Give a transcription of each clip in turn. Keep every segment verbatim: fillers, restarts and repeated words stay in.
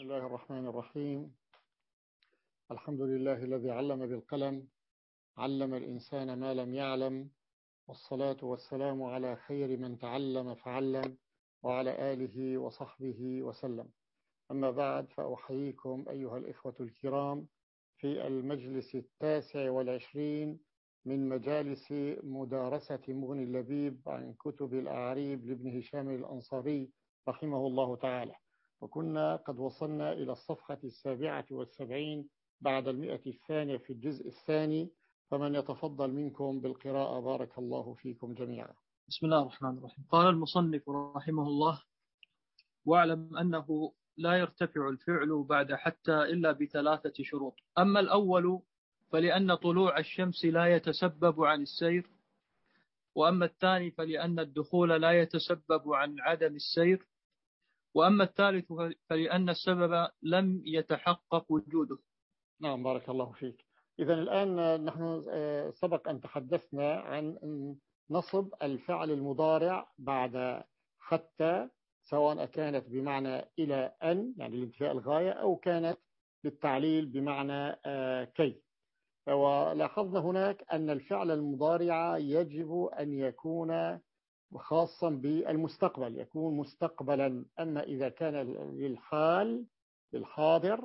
الله الرحمن الرحيم. الحمد لله الذي علم بالقلم، علم الإنسان ما لم يعلم، والصلاة والسلام على خير من تعلم فعلم، وعلى آله وصحبه وسلم. أما بعد، فأحييكم أيها الإخوة الكرام في المجلس التاسع والعشرين من مجالس مدارسة مغني اللبيب عن كتب الأعاريب لابن هشام الأنصاري رحمه الله تعالى. وكنا قد وصلنا إلى الصفحة السابعة والسبعين بعد المئة الثانية في الجزء الثاني، فمن يتفضل منكم بالقراءة بارك الله فيكم جميعا. بسم الله الرحمن الرحيم. قال المصنف رحمه الله: واعلم أنه لا يرتفع الفعل بعد حتى إلا بثلاثة شروط. أما الأول فلأن طلوع الشمس لا يتسبب عن السير، وأما الثاني فلأن الدخول لا يتسبب عن عدم السير، وأما الثالث فلأن السبب لم يتحقق وجوده. نعم بارك الله فيك. إذن الآن نحن سبق أن تحدثنا عن نصب الفعل المضارع بعد حتى، سواء كانت بمعنى إلى أن يعني لانتهاء الغاية، أو كانت للتعليل بمعنى كي. ولاحظنا هناك أن الفعل المضارع يجب أن يكون خاصا بالمستقبل، يكون مستقبلا. أما إذا كان للحال للحاضر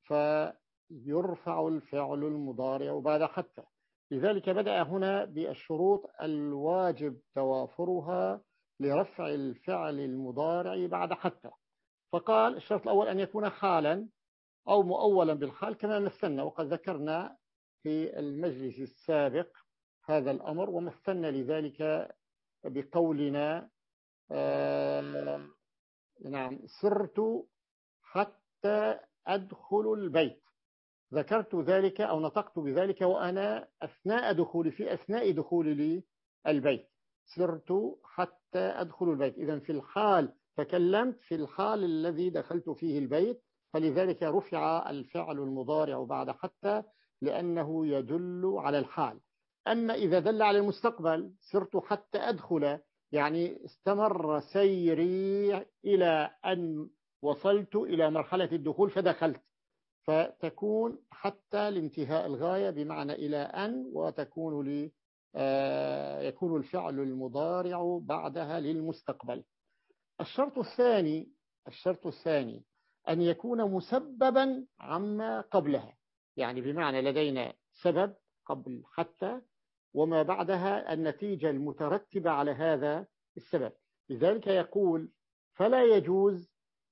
فيرفع الفعل المضارع بعد حتى. لذلك بدأ هنا بالشروط الواجب توافرها لرفع الفعل المضارع بعد حتى. فقال الشرط الأول أن يكون حالا أو مؤولا بالحال كما مثلنا، وقد ذكرنا في المجلس السابق هذا الأمر، ومثلنا لذلك بقولنا آه نعم سرت حتى أدخل البيت. ذكرت ذلك أو نطقت بذلك وأنا أثناء دخولي في أثناء دخولي لي البيت، سرت حتى أدخل البيت. إذن في الحال تكلمت في الحال الذي دخلت فيه البيت، فلذلك رفع الفعل المضارع بعد حتى لأنه يدل على الحال. أما إذا دل على المستقبل، سرت حتى أدخل يعني استمر سيري إلى أن وصلت إلى مرحلة الدخول فدخلت، فتكون حتى لانتهاء الغاية بمعنى إلى أن، وتكون لي آه يكون الفعل المضارع بعدها للمستقبل. الشرط الثاني الشرط الثاني أن يكون مسببا عما قبلها، يعني بمعنى لدينا سبب قبل حتى وما بعدها النتيجة المترتبة على هذا السبب. لذلك يقول: فلا يجوز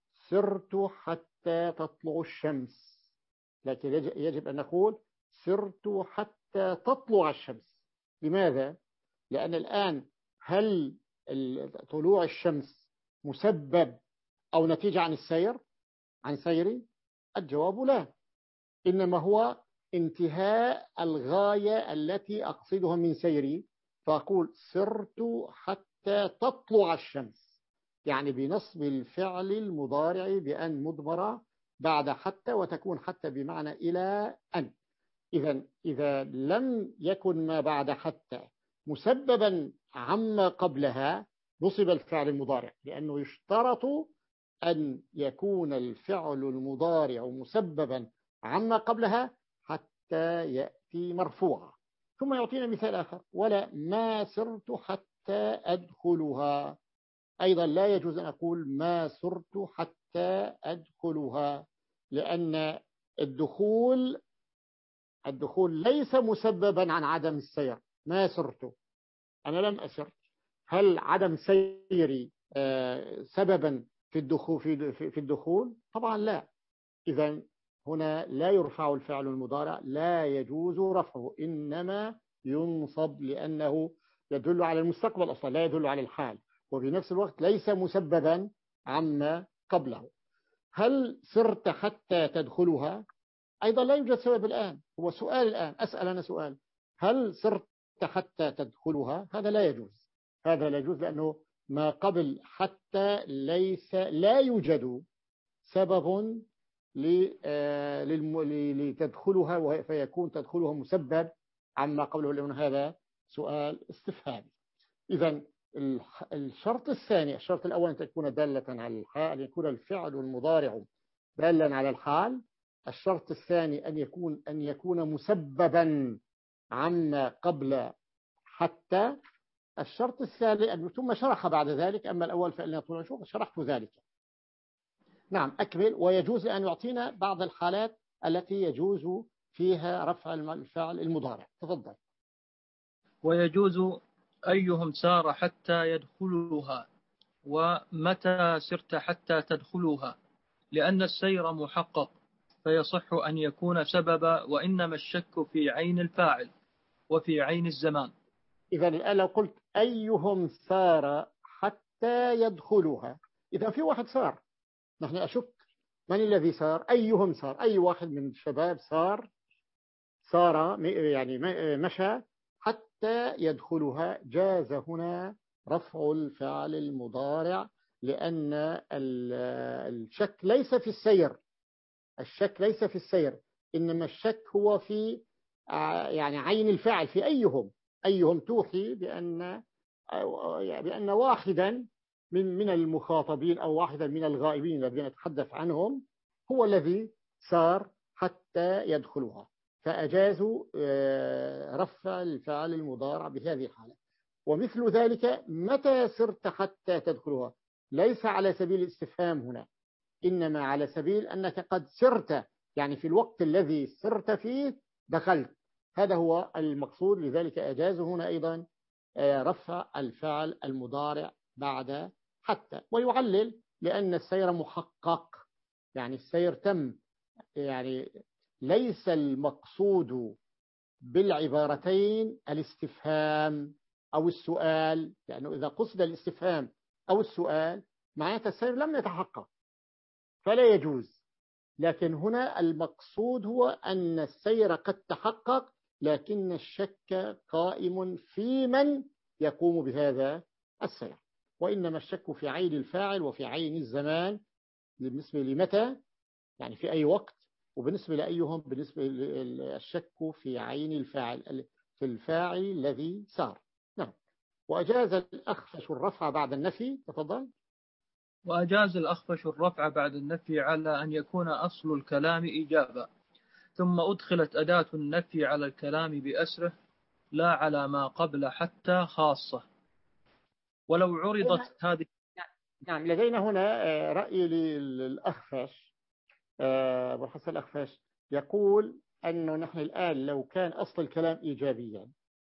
سرت حتى تطلع الشمس، لكن يجب أن نقول سرت حتى تطلع الشمس. لماذا؟ لأن الآن هل طلوع الشمس مسبب أو نتيجة عن السير عن سيري؟ الجواب لا، إنما هو انتهاء الغاية التي أقصدها من سيري، فأقول سرت حتى تطلع الشمس، يعني بنصب الفعل المضارع بأن مضمرة بعد حتى، وتكون حتى بمعنى إلى أن. إذا إذا لم يكن ما بعد حتى مسببا عما قبلها نصب الفعل المضارع، لأنه يشترط أن يكون الفعل المضارع مسببا عما قبلها حتى يأتي مرفوعا. ثم يعطينا مثال آخر: ولا ما سرت حتى أدخلها. أيضا لا يجوز أن أقول ما سرت حتى أدخلها، لأن الدخول الدخول ليس مسببا عن عدم السير. ما سرت، أنا لم أسر. هل عدم سيري سببا في الدخول في الدخول؟ طبعا لا. إذن هنا لا يرفع الفعل المضارع، لا يجوز رفعه، إنما ينصب لأنه يدل على المستقبل أصلا، لا يدل على الحال، وبنفس الوقت ليس مسببا عما قبله. هل سرت حتى تدخلها؟ أيضا لا يوجد سبب الآن. هو سؤال الآن، أسأل أنا سؤال: هل سرت حتى تدخلها؟ هذا لا يجوز، هذا لا يجوز، لأنه ما قبل حتى ليس لا يوجد سبب لتدخلها فيكون تدخلها مسبب عما قبله، لأن هذا سؤال استفهامي. إذن الشرط الثاني، الشرط الأول أن تكون دالة على الحال، أن يكون الفعل المضارع دالا على الحال. الشرط الثاني أن يكون أن يكون مسببا عما قبل حتى. الشرط الثالث أن ثم شرح بعد ذلك، أما الأول فإن طول شوف شرحت ذلك. نعم أكمل. ويجوز أن يعطينا بعض الحالات التي يجوز فيها رفع الفعل المضارع. تفضل. ويجوز أيهم سار حتى يدخلها، ومتى سرت حتى تدخلها، لأن السير محقق فيصح أن يكون سببا، وإنما الشك في عين الفاعل وفي عين الزمان. إذا الآن لو قلت أيهم سار حتى يدخلها، إذا في واحد سار، نحن أشك من الذي سار. أيهم سار، أي واحد من الشباب سار سار يعني مشى حتى يدخلها. جاز هنا رفع الفعل المضارع، لأن الشك ليس في السير، الشك ليس في السير، إنما الشك هو في يعني عين الفاعل، في أيهم. أيهم توحي بأن بأن واحدا من من المخاطبين أو واحدا من الغائبين الذين نتحدث عنهم هو الذي سار حتى يدخلها، فأجازوا رفع الفعل المضارع بهذه الحالة. ومثل ذلك متى سرت حتى تدخلها، ليس على سبيل الاستفهام هنا، إنما على سبيل أنك قد سرت، يعني في الوقت الذي سرت فيه دخلت، هذا هو المقصود. لذلك أجازوا هنا أيضا رفع الفعل المضارع بعد حتى. ويعلل لأن السير محقق، يعني السير تم، يعني ليس المقصود بالعبارتين الاستفهام أو السؤال، لأنه إذا قصد الاستفهام أو السؤال معناته السير لم يتحقق فلا يجوز. لكن هنا المقصود هو أن السير قد تحقق، لكن الشك قائم في من يقوم بهذا السير، وإنما الشك في عين الفاعل وفي عين الزمان بالنسبة لمتى، يعني في أي وقت، وبالنسبة لأيهم بالنسبة للشك في عين الفاعل، في الفاعل الذي سار. نعم. وأجاز الأخفش الرفع بعد النفي. تفضل. وأجاز الأخفش الرفع بعد النفي على أن يكون أصل الكلام إيجابا، ثم أدخلت أداة النفي على الكلام بأسره، لا على ما قبل حتى خاصة. ولو عرضت هذه. نعم لدينا هنا رأي للأخفش، أبو الحسن الأخفش يقول أنه نحن الآن لو كان أصل الكلام إيجابيا،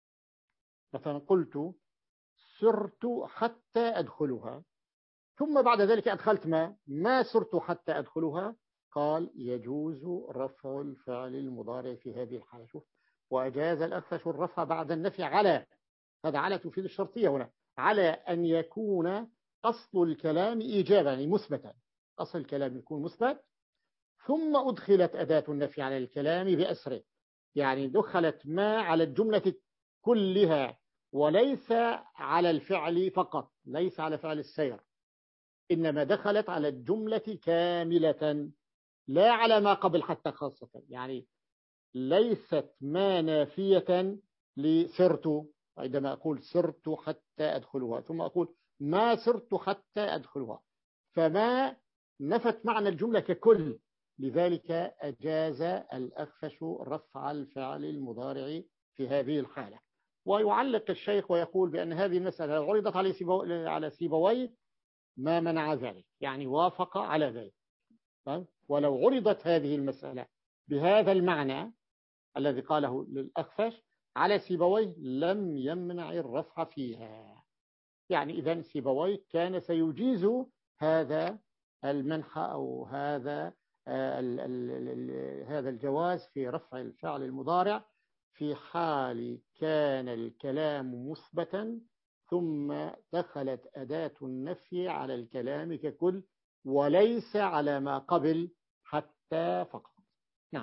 مثلا قلت سرت حتى أدخلها، ثم بعد ذلك أدخلت ما ما سرت حتى أدخلها، قال يجوز رفع الفعل المضارع في هذه الحالة. شوف، وأجاز الأخفش الرفع بعد النفي على، هذا على تفيد الشرطية هنا، على أن يكون أصل الكلام إيجابا، يعني مثبتا، أصل الكلام يكون مثبت، ثم أدخلت أداة النفي على الكلام بأسره، يعني دخلت ما على الجملة كلها وليس على الفعل فقط، ليس على فعل السير، إنما دخلت على الجملة كاملة لا على ما قبل حتى خاصة. يعني ليست ما نافية لسرت، عندما أقول سرت حتى أدخلها ثم أقول ما سرت حتى أدخلها، فما نفت معنى الجملة ككل. لذلك أجاز الأخفش رفع الفعل المضارع في هذه الحالة. ويعلق الشيخ ويقول بأن هذه المسألة عرضت على سيبويه ما منع ذلك، يعني وافق على ذلك. ولو عرضت هذه المسألة بهذا المعنى الذي قاله للأخفش على سيبويه لم يمنع الرفع فيها. يعني إذن سيبويه كان سيجيز هذا المنح أو هذا ال ال ال هذا الجواز في رفع الفعل المضارع في حال كان الكلام مثبتا ثم دخلت أداة النفي على الكلام ككل وليس على ما قبل حتى فقط. نعم.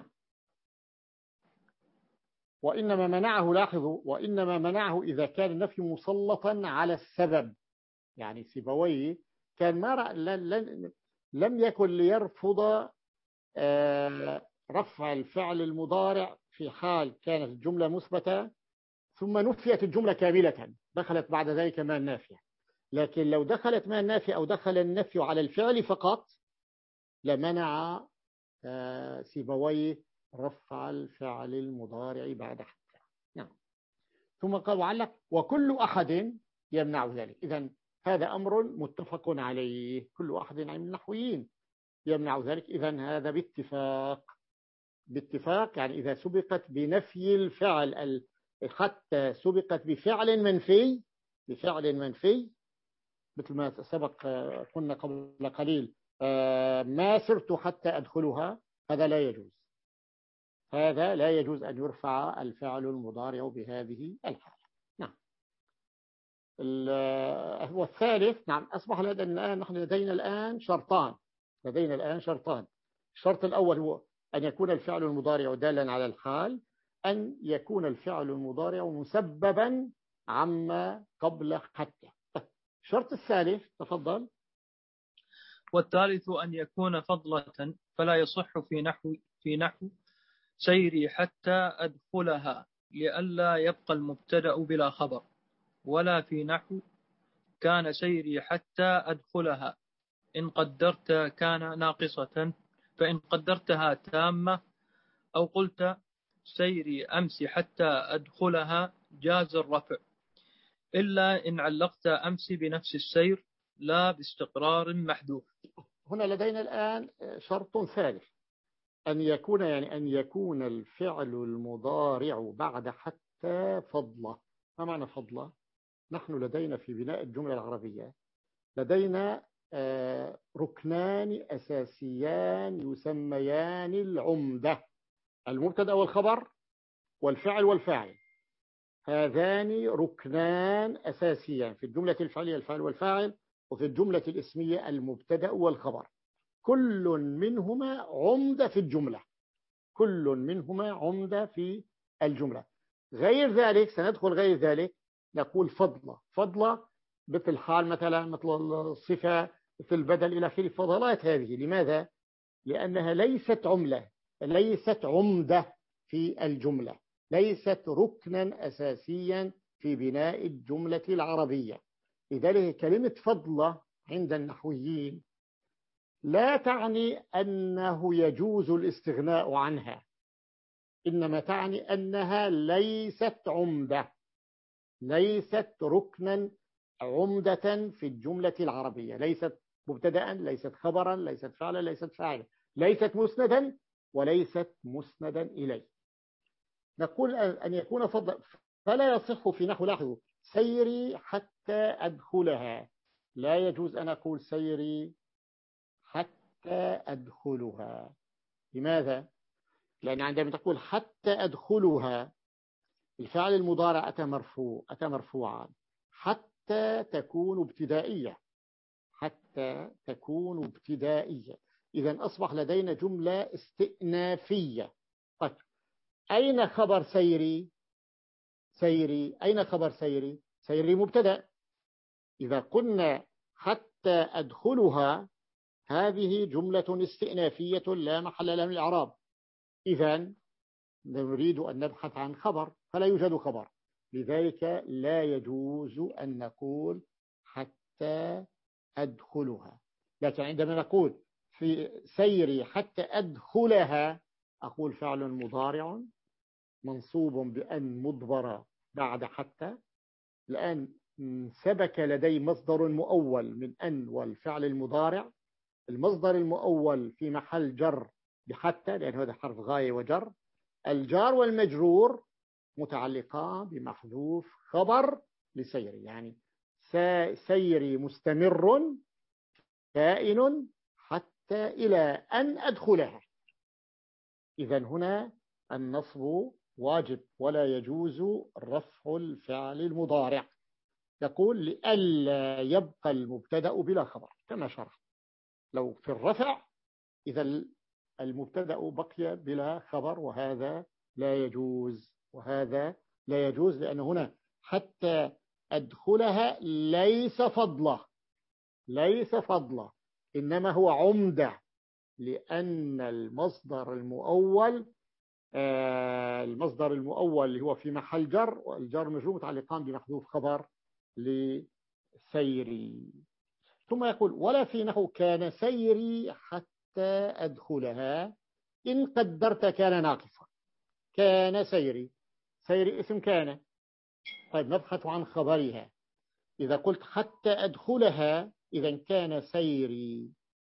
وإنما منعه، لاحظوا، وإنما منعه إذا كان النفي مسلطا على السبب. يعني سيبويه كان ما لم يكن ليرفض رفع الفعل المضارع في حال كانت الجملة مثبتة ثم نفيت الجملة كاملة، دخلت بعد ذلك ما النافية. لكن لو دخلت ما النافية أو دخل النفي على الفعل فقط لمنع سيبويه رفع الفعل المضارع بعد حتى. نعم. ثم قال وعلق وكل أحد يمنع ذلك. إذن هذا أمر متفق عليه، كل أحد من النحويين يمنع ذلك. إذن هذا باتفاق، باتفاق يعني إذا سبقت بنفي الفعل حتى سبقت بفعل منفي، بفعل منفي مثل ما سبق قلنا قبل قليل ما سرت حتى أدخلها، هذا لا يجوز، هذا لا يجوز أن يرفع الفعل المضارع بهذه الحالة. نعم. والثالث نعم أصبح لدينا نحن لدينا الآن شرطان، لدينا الآن شرطان. الشرط الأول هو أن يكون الفعل المضارع دالا على الحال، أن يكون الفعل المضارع مسببا عما قبل حتى. الشرط الثالث تفضل. والثالث أن يكون فضلة، فلا يصح في نحو في نحو سيري حتى أدخلها لئلا يبقى المبتدأ بلا خبر، ولا في نحو كان سيري حتى أدخلها إن قدرت كان ناقصة، فإن قدرتها تامة أو قلت سيري أمس حتى أدخلها جاز الرفع، إلا إن علقت أمس بنفس السير لا باستقرار محذوف. هنا لدينا الآن شرط ثالث، أن يكون يعني أن يكون الفعل المضارع بعد حتى فضلة. ما معنى فضلة؟ نحن لدينا في بناء الجملة العربية لدينا ركنان أساسيان يسميان العمدة، المبتدأ والخبر والفعل والفاعل. هذان ركنان أساسيان في الجملة الفعلية، الفعل والفاعل، وفي الجملة الاسمية المبتدأ والخبر. كل منهما عمدة في الجملة، كل منهما عمدة في الجملة. غير ذلك سندخل غير ذلك نقول فضلة، فضلة مثل حال مثلا، مثل الصفة، مثل البدل إلى آخره. فضلات هذه لماذا؟ لأنها ليست عملة، ليست عمدة في الجملة، ليست ركنا أساسيا في بناء الجملة العربية. لذلك كلمة فضلة عند النحويين لا تعني أنه يجوز الاستغناء عنها، إنما تعني أنها ليست عمدة، ليست ركنا عمدة في الجملة العربية، ليست مبتدأ، ليست خبرا، ليست فعلا، ليست فاعلا، ليست مسندا وليست مسندا إليه. نقول أن يكون فضل، فلا يصح في نحو لاحظوا سيري حتى أدخلها، لا يجوز أن أقول سيري حتى أدخلها. لماذا؟ لأن عندما تقول حتى أدخلها الفعل المضارع أتى مرفوع، أتى مرفوعا، حتى تكون ابتدائية، حتى تكون ابتدائية. إذن أصبح لدينا جملة استئنافية. طيب أين خبر سيري؟ سيري أين خبر سيري؟ سيري مبتدأ. إذا قلنا حتى أدخلها هذه جملة استئنافية لا محل لها من الإعراب. إذن نريد أن نبحث عن خبر فلا يوجد خبر، لذلك لا يجوز أن نقول حتى أدخلها. لكن عندما نقول في سيري حتى أدخلها أقول فعل مضارع منصوب بأن مضبرة بعد حتى، الآن سبك لدي مصدر مؤول من أن والفعل المضارع، المصدر المؤول في محل جر بحتى لأن هذا حرف غاية وجر، الجار والمجرور متعلقان بمحذوف خبر لسيري، يعني سيري مستمر كائن حتى إلى أن أدخلها. إذن هنا النصب واجب ولا يجوز رفع الفعل المضارع. يقول لئلا يبقى المبتدأ بلا خبر كما شرح. لو في الرفع إذا المبتدأ بقي بلا خبر، وهذا لا يجوز، وهذا لا يجوز لأن هنا حتى أدخلها ليس فضلة، ليس فضلة، إنما هو عمدة، لأن المصدر المؤول آه المصدر المؤول اللي هو في محل جر، والجر مجرور متعلقان بمحذوف خبر لسيري. ثم يقول ولا في نحو كان سيري حتى حتى أدخلها. إن قدرت كان ناقصا. كان سيري، سيري اسم كان. طيب نبحث عن خبرها. إذا قلت حتى أدخلها إذا كان سيري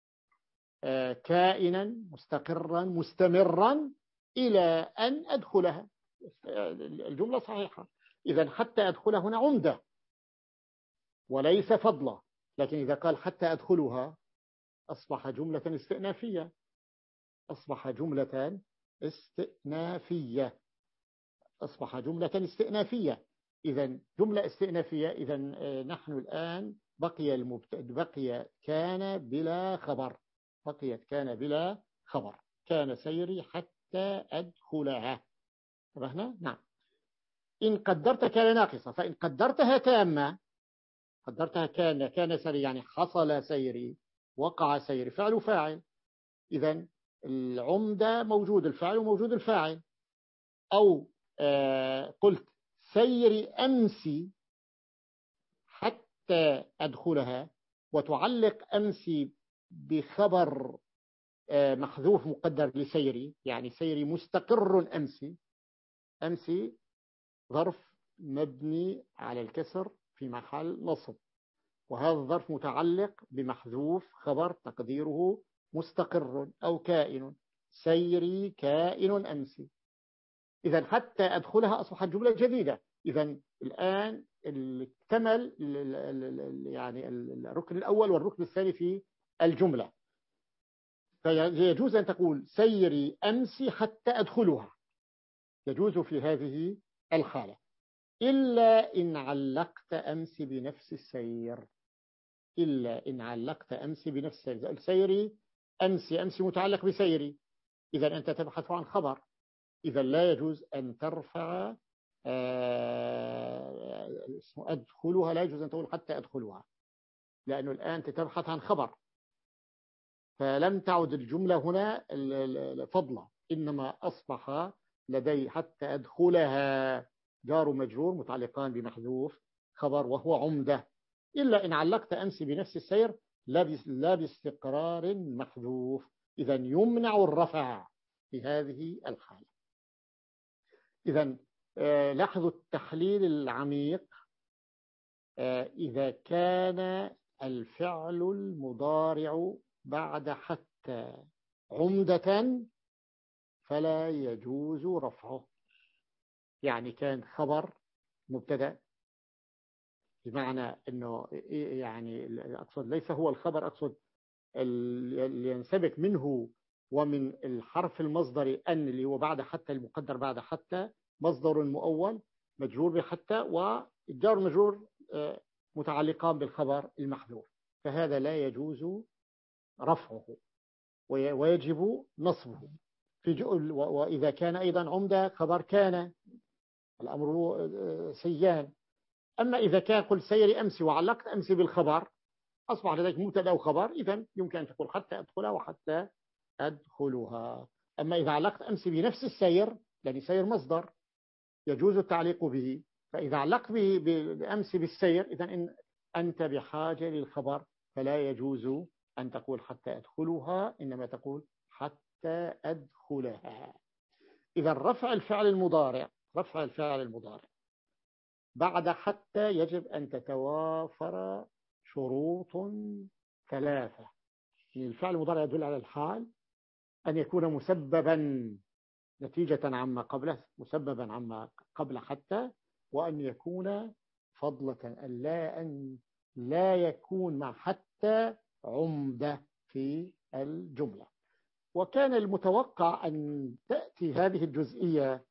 كائنا مستقرا مستمرا إلى أن أدخلها. الجملة صحيحة. إذا حتى أدخلها هنا عمدة وليس فضلة. لكن إذا قال حتى أدخلها أصبح جملة استئنافية. أصبح جملة استئنافية. أصبح جملة استئنافية. إذا جملة استئنافية. إذا نحن الآن بقي المبتدأ بقي كان بلا خبر. بقيت كان بلا خبر. كان سيري حتى أدخلها. فهمنا؟ نعم. إن قدرت كان ناقصة. فإن قدرتها تامة، قدرتها كان كان سيري يعني حصل سيري، وقع سيري، فعل وفاعل. إذا العمدة موجود الفاعل وموجود الفاعل. أو آه قلت سيري أمسي حتى أدخلها، وتعلق أمسي بخبر آه محذوف مقدر لسيري، يعني سيري مستقر أمسي. أمسي ظرف مبني على الكسر في محل نصب، وهذا الظرف متعلق بمحذوف خبر تقديره مستقر أو كائن. سيري كائن أمسي. إذا حتى أدخلها أصبحت جملة جديدة. إذا الآن اكتمل يعني الركن الأول والركن الثاني في الجملة. فيجوز أن تقول سيري أمسي حتى أدخلها. يجوز في هذه الحالة، إلا إن علقت أمسي بنفس السير. إلا إن علقت أمسي بنفس السير. سيري أمسي، أمسي متعلق بسيري. إذا أنت تبحث عن خبر. إذا لا يجوز أن ترفع أدخلها. لا يجوز أن تقول حتى أدخلها، لأنه الآن تبحث عن خبر، فلم تعد الجملة هنا فضلة، إنما أصبح لدي حتى أدخلها جار مجرور متعلقان بمحذوف خبر وهو عمدة. إلا إن علقت أمسي بنفس السير لا باستقرار محذوف. إذا يمنع الرفع في هذه الحالة. إذا لاحظوا التحليل العميق. إذا كان الفعل المضارع بعد حتى عمدة فلا يجوز رفعه. يعني كان خبر مبتدأ، بمعنى أنه يعني أقصد ليس هو الخبر، أقصد اللي ينسبك منه ومن الحرف المصدري أن اللي هو بعد حتى، المقدر بعد حتى مصدر مؤول مجرور بحتى، والجار مجرور متعلقان بالخبر المحذوف، فهذا لا يجوز رفعه ويجب نصبه. في وإذا كان أيضا عمدة خبر كان، الأمر سيان. أما إذا كان قل سيري أمسي وعلقت أمسي بالخبر أصبح لديك مبتدا وخبر، إذن يمكن أن تقول حتى أدخلها وحتى أدخلها. أما إذا علقت أمسي بنفس السير، لأن سير مصدر يجوز التعليق به، فإذا علقت به بأمسي بالسير إذن أنت بحاجة للخبر، فلا يجوز أن تقول حتى أدخلها، إنما تقول حتى أدخلها. إذا رفع الفعل المضارع رفع الفعل المضارع بعد حتى يجب أن تتوافر شروط ثلاثة. يعني الفعل المضارع يدل على الحال، أن يكون مسببا نتيجة عما قبله، مسببا عما قبل حتى، وأن يكون فضلة، لا أن لا يكون مع حتى عمدة في الجملة. وكان المتوقع أن تأتي هذه الجزئية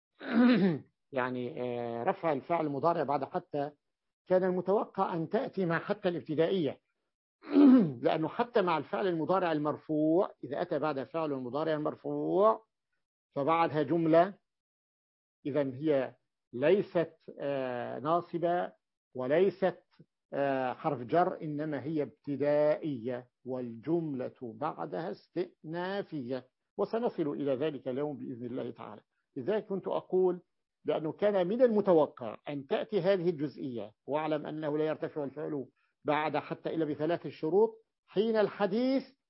يعني رفع الفعل المضارع بعد حتى، كان المتوقع أن تأتي مع حتى الابتدائية، لأنه حتى مع الفعل المضارع المرفوع إذا أتى بعد فعل المضارع المرفوع فبعدها جملة، إذن هي ليست ناصبة وليست حرف جر، إنما هي ابتدائية، والجملة بعدها استئنافية، وسنصل إلى ذلك اليوم بإذن الله تعالى. لذلك كنت أقول بأنه كان من المتوقع أن تأتي هذه الجزئية، واعلم أنه لا يرتفع الفعل بعد حتى إلا بثلاث شروط حين الحديث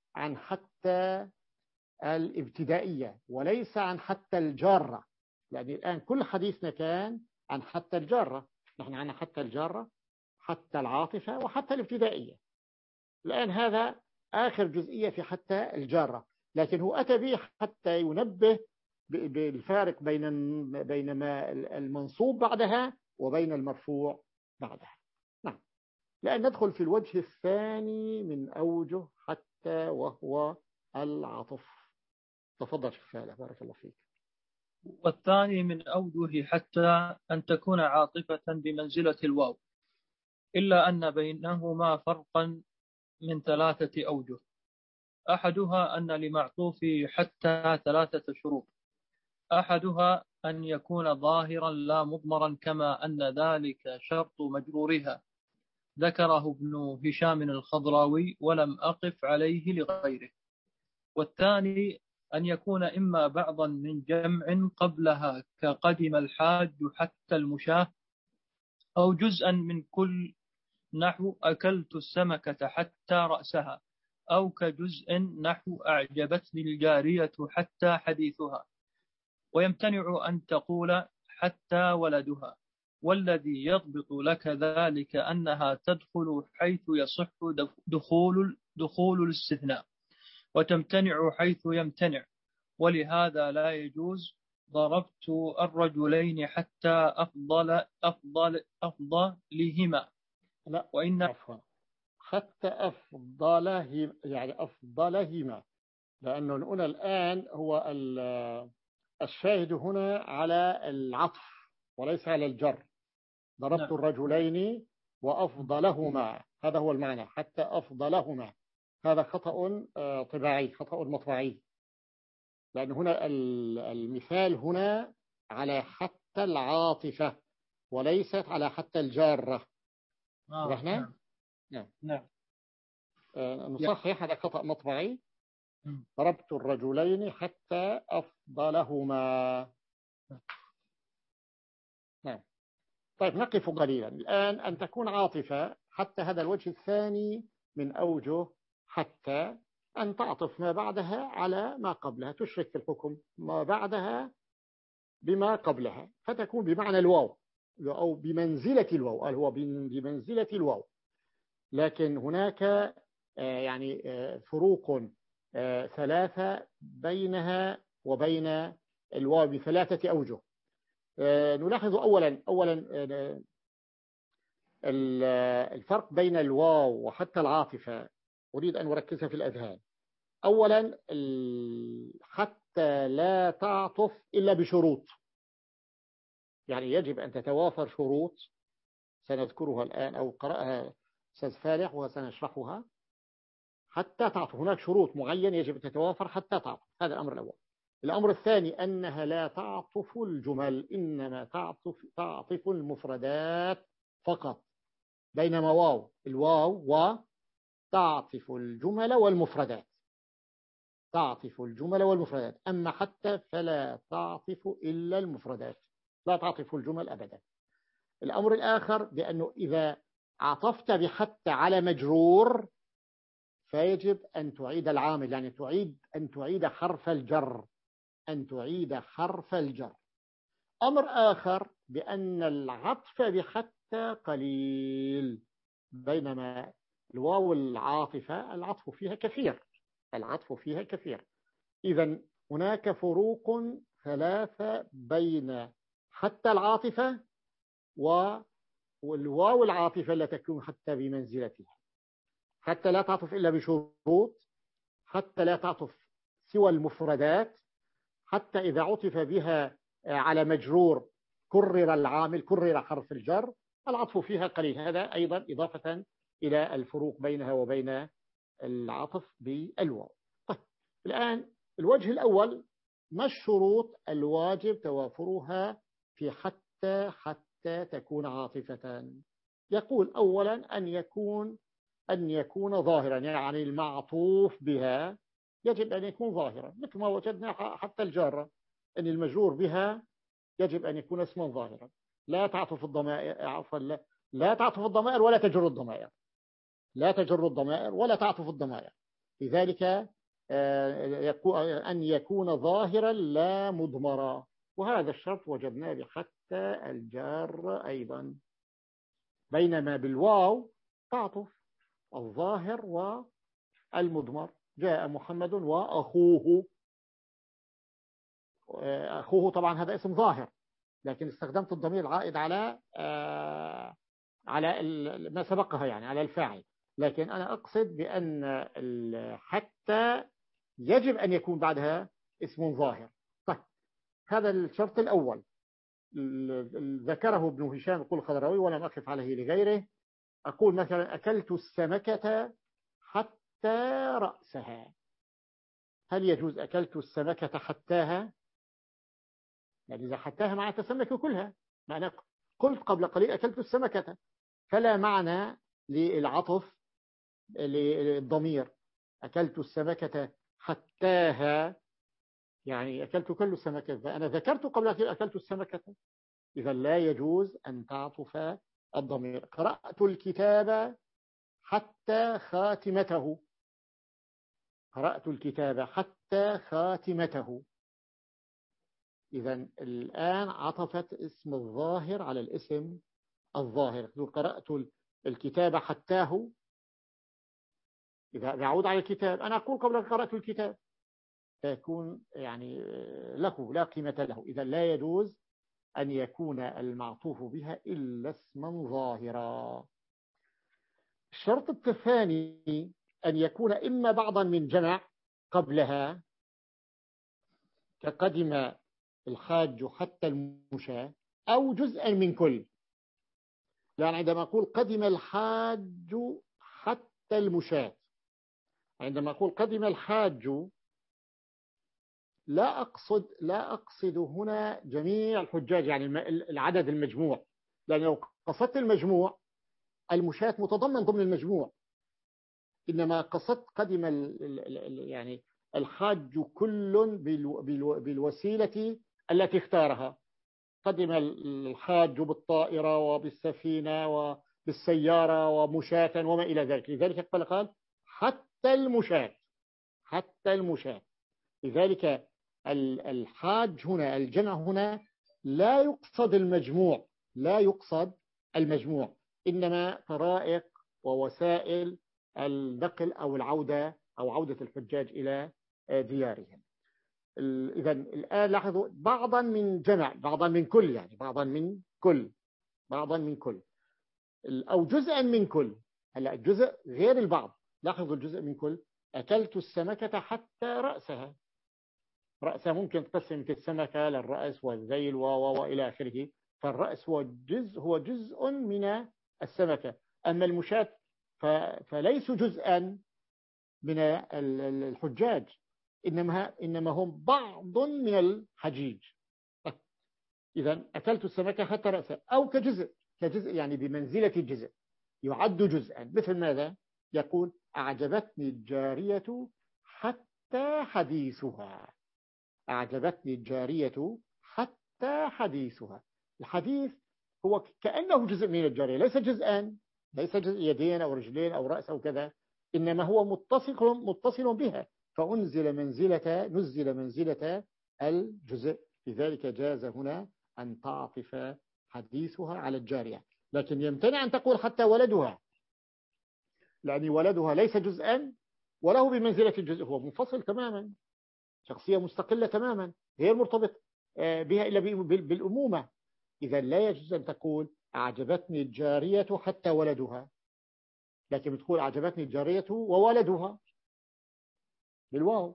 عن حتى الابتدائية وليس عن حتى الجارة، لأن الآن كل حديثنا كان عن حتى الجارة، نحن عن حتى الجارة، حتى العاطفة، وحتى الابتدائية. الآن هذا آخر جزئية في حتى الجارة، لكن هو أتى به حتى ينبه بالفارق بين بين ما المنصوب بعدها وبين المرفوع بعدها. نعم. لأن ندخل في الوجه الثاني من أوجه حتى وهو العطف. تفضل شيخ صالح بارك الله فيك. والثاني من أوجه حتى أن تكون عاطفة بمنزلة الواو، إلا أن بينهما فرقا من ثلاثة أوجه. أحدها أن لمعطوف حتى ثلاثة شروط. أحدها أن يكون ظاهرا لا مضمرا، كما أن ذلك شرط مجرورها، ذكره ابن هشام الخضراوي ولم أقف عليه لغيره. والثاني أن يكون إما بعضا من جمع قبلها كقدم الحاج حتى المشاة، أو جزءا من كل نحو أكلت السمكة حتى رأسها، أو كجزء نحو أعجبتني الجارية حتى حديثها. ويمتنع أن تقول حتى ولدها، والذي يضبط لك ذلك أنها تدخل حيث يصح دخول دخول الاستثناء، وتمتنع حيث يمتنع. ولهذا لا يجوز ضربت الرجلين حتى أفضل أفضل أفضلهما. لا وإن عفوا، حتى أفضلهما، يعني أفضلهما، لأنه نقول الآن هو الشاهد هنا على العطف وليس على الجر. ضربت نعم. الرجلين وأفضلهما، هذا هو المعنى، حتى أفضلهما. هذا خطأ طباعي، خطأ مطبعي، لأن هنا المثال هنا على حتى العاطفة وليست على حتى الجارة. آه. نعم. نعم. نعم. نصحح، هذا خطأ مطبعي. ضربت الرجلين حتى أفضلهما. نعم. طيب نقف قليلا الآن. أن تكون عاطفة حتى، هذا الوجه الثاني من أوجه حتى، أن تعطف ما بعدها على ما قبلها، تشرك في الحكم ما بعدها بما قبلها، فتكون بمعنى الواو أو بمنزلة الواو، قال هو بمنزلة الواو. لكن هناك يعني فروق ثلاثة بينها وبين الواو بثلاثة أوجه. نلاحظ أولا أولا الفرق بين الواو وحتى العاطفة، أريد أن أركزها في الأذهان. أولا حتى لا تعطف إلا بشروط، يعني يجب أن تتوافر شروط سنذكرها الآن أو قرأها أستاذ فالح وسنشرحها. حتى تعطف، هناك شروط معينة يجب أن تتوافر حتى تعطف، هذا الأمر الأول. الأمر الثاني أنها لا تعطف الجمل، إنما تعطف تعطف المفردات فقط، بينما واو الواو وتعطف الجمل والمفردات، تعطف الجمل والمفردات. أما حتى فلا تعطف إلا المفردات، لا تعطف الجمل أبدا. الأمر الآخر بأنه إذا عطفت بحتى على مجرور فيجب أن تعيد العامل، يعني تعيد أن تعيد حرف الجر، أن تعيد حرف الجر. أمر آخر بأن العطف بحتى قليل، بينما الواو العاطفة العطف فيها كثير، العطف فيها كثير. إذن هناك فروق ثلاثة بين حتى العاطفة والواو العاطفة التي تكون حتى بمنزلتها. حتى لا تعطف إلا بشروط، حتى لا تعطف سوى المفردات، حتى إذا عطف بها على مجرور كرر العامل، كرر حرف الجر، العطف فيها قليل. هذا أيضا إضافة إلى الفروق بينها وبين العطف بالواو. طيب الآن الوجه الأول، ما الشروط الواجب توافرها في حتى حتى تكون عاطفة؟ يقول أولا أن يكون أن يكون ظاهرا، يعني المعطوف بها يجب أن يكون ظاهرا، مثل ما وجدنا حتى الجارة أن المجرور بها يجب أن يكون اسما ظاهرا. لا تعطف الضمائر، عفوا لا, لا تعطف الضمائر ولا تجر الضمائر، لا تجر الضمائر ولا تعطف الضمائر. لذلك أن يكون ظاهرا لا مضمرا، وهذا الشرط وجدناه بحتى الجار أيضا. بينما بالواو تعطف الظاهر والمضمر. جاء محمد وأخوه. أخوه طبعا هذا اسم ظاهر، لكن استخدمت الضمير العائد على على ما سبقها، يعني على الفاعل. لكن أنا أقصد بأن حتى يجب أن يكون بعدها اسم ظاهر. طيب، هذا الشرط الأول ذكره ابن هشام يقول الخضراوي ولم أقف عليه لغيره. أقول مثلا أكلت السمكة حتى رأسها. هل يجوز أكلت السمكة حتاها؟ يعني إذا حتاها معنى السمكة كلها، معنى قلت قبل قليل أكلت السمكة، فلا معنى للعطف للضمير أكلت السمكة حتاها، يعني أكلت كل السمكة، فأنا ذكرت قبل أكلت السمكة، إذا لا يجوز أن تعطف الضمير. قرأت الكتاب حتى خاتمته. قرأت الكتاب حتى خاتمته. إذا الآن عطفت اسم الظاهر على الاسم الظاهر. قرأت الكتاب حتاه، إذا يعود على الكتاب أنا أقول قبل قرأت الكتاب، فيكون يعني له لا قيمة له. إذا لا يجوز أن يكون المعطوف بها إلا اسما ظاهرا. الشرط الثاني أن يكون إما بعضا من جمع قبلها، كقدم الحاج حتى المشاة، أو جزءا من كل. لأن عندما أقول قدم الحاج حتى المشاة، عندما أقول قدم الحاج لا أقصد لا أقصد هنا جميع الحجاج، يعني العدد المجموع، لأن لو قصدت المجموع المشاة متضمن ضمن المجموع، إنما قصدت قدم يعني الحاج كل بالوسيلة التي اختارها. قدم الحاج بالطائرة وبالسفينة وبالسيارة ومشاة وما إلى ذلك. لذلك قال حتى المشاة، حتى المشاة. لذلك الحاج هنا الجمع هنا لا يقصد المجموع، لا يقصد المجموع، إنما طرائق ووسائل النقل أو العودة أو عودة الحجاج إلى ديارهم. إذا الآن لاحظوا بعضا من جمع، بعضا من كل، يعني بعضا من كل، بعضا من كل، أو جزءا من كل. هلا الجزء غير البعض. لاحظوا الجزء من كل. أكلت السمكة حتى رأسها. رأسها ممكن تقسم في السمكة للرأس والذيل وإلى آخره، فالرأس هو جزء هو جزء من السمكة. أما المشاة فليسوا جزءا من الحجاج، إنما إنما هم بعض من الحجيج. إذا أكلت السمكة حتى رأسها، أو كجزء، كجزء يعني بمنزلة الجزء، يعد جزءا. مثل ماذا؟ يقول أعجبتني الجارية حتى حديثها. أعجبتني الجارية حتى حديثها. الحديث هو كأنه جزء من الجارية، ليس جزءا، ليس جزء يدين أو رجلين أو رأس أو كذا، إنما هو متصل متصل بها، فأنزل منزلة نزل منزلة الجزء. لذلك جاز هنا أن تعطف حديثها على الجارية. لكن يمتنع أن تقول حتى ولدها، لأن ولدها ليس جزءا وله بمنزلة الجزء، هو منفصل تماما، شخصية مستقلة تماما، غير مرتبط بها إلا بالأمومة. إذا لا يجوز أن تقول أعجبتني الجارية حتى ولدها، لكن بتقول أعجبتني الجارية وولدها بالواو.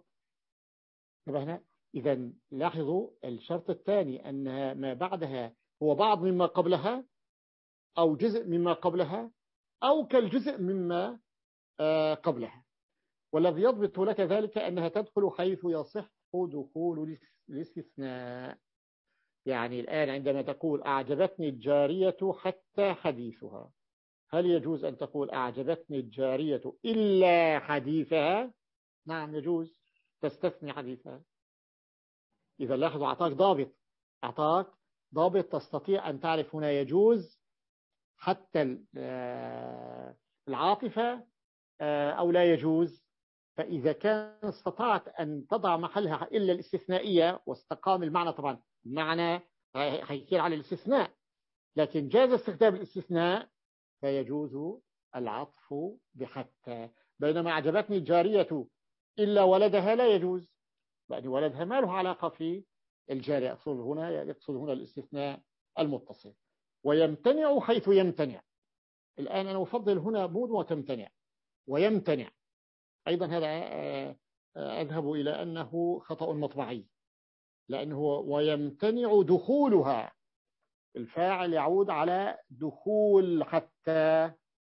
إذا لاحظوا الشرط الثاني أنها ما بعدها هو بعض مما قبلها، أو جزء مما قبلها، أو كالجزء مما قبلها. والذي يضبط لك ذلك أنها تدخل حيث يصح دخول الاستثناء. يعني الآن عندما تقول أعجبتني الجارية حتى حديثها، هل يجوز أن تقول أعجبتني الجارية إلا حديثها؟ نعم يجوز، تستثني حديثها. إذا لاحظوا أعطاك ضابط، أعطاك ضابط تستطيع أن تعرف هنا يجوز حتى العاطفة أو لا يجوز. فإذا كان استطعت أن تضع محلها إلا الاستثنائية واستقام المعنى، طبعا المعنى هيكون على الاستثناء، لكن جاز استخدام الاستثناء فيجوز العطف بحتى. بينما أعجبتني الجارية إلا ولدها لا يجوز، لأن ولدها ما له علاقة في الجارية. يقصد هنا يقصد هنا الاستثناء المتصل. ويمتنع حيث يمتنع. الآن أنا أفضل هنا مود وتمتنع ويمتنع. أيضا هذا أذهب إلى أنه خطأ مطبعي، لأنه ويمتنع دخولها، الفاعل يعود على دخول حتى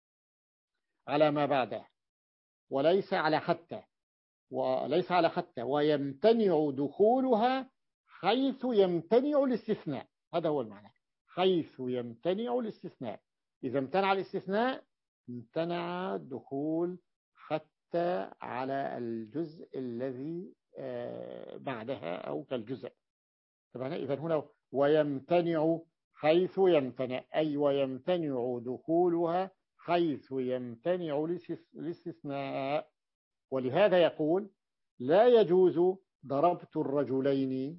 على ما بعده، وليس على حتى، وليس على حتى. ويمتنع دخولها حيث يمتنع الاستثناء. هذا هو المعنى، حيث يمتنع الاستثناء. إذا امتنع الاستثناء امتنع دخول حتى على الجزء الذي بعدها أو كالجزء. إذا هنا ويمتنع حيث يمتنع، أي ويمتنع دخولها حيث يمتنع الاستثناء. ولهذا يقول لا يجوز ضربت الرجلين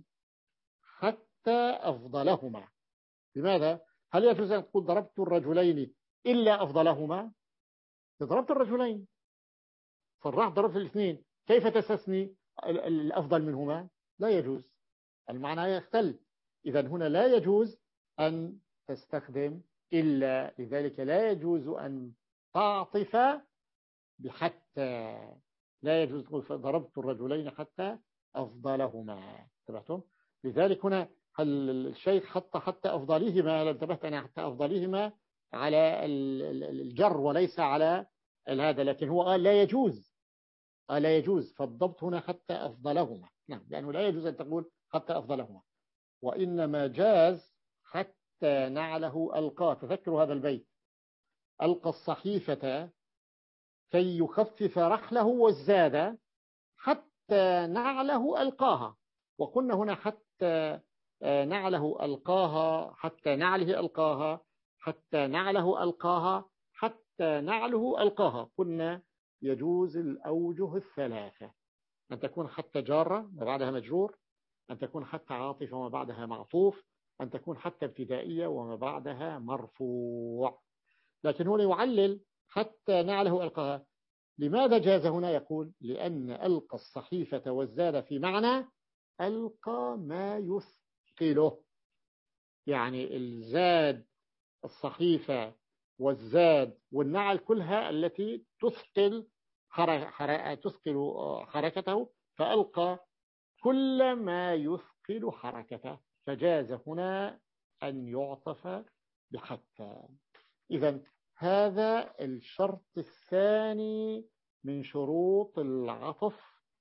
حتى أفضلهما. لماذا؟ هل يجوز أن تقول ضربت الرجلين إلا أفضلهما؟ ضربت الرجلين صرحت ضربت الاثنين، كيف تستثني الأفضل منهما؟ لا يجوز، المعنى يختل. إذا هنا لا يجوز أن تستخدم إلا، لذلك لا يجوز أن تعطف بحتى. لا يجوز تقول ضربت الرجلين حتى أفضلهما. انتبهتم؟ لذلك هنا الشيخ حتى حتى أفضلهما، لو انتبهت أنا حتى أفضلهما على الجر وليس على هذا، لكن هو قال لا يجوز، قال لا يجوز، فالضبط هنا حتى أفضلهما. نعم، لأنه لا يجوز أن تقول حتى أفضلهما، وإنما جاز حتى نعله ألقاه. تذكروا هذا البيت: ألقى الصحيفة كي يخفف رحله والزاد حتى نعله ألقاها. وقلنا هنا حتى نعله ألقاها، حتى نعله ألقاها، حتى نعله ألقاها، حتى نعله ألقاها. قلنا يجوز الأوجه الثلاثة: أن تكون حتى جارة وبعدها مجرور، أن تكون حتى عاطفة وما بعدها معطوف، أن تكون حتى ابتدائية وما بعدها مرفوع. لكن هنا يعلل حتى نعله ألقاها. لماذا جاز هنا؟ يقول لأن ألقى الصحيفة والزاد في معنى ألقى ما يثقله، يعني الزاد الصحيفة والزاد والنعل كلها التي تثقل تثقل حركته، فألقى كل ما يثقل حركته، فجاز هنا أن يعطف بحتى. إذن هذا الشرط الثاني من شروط العطف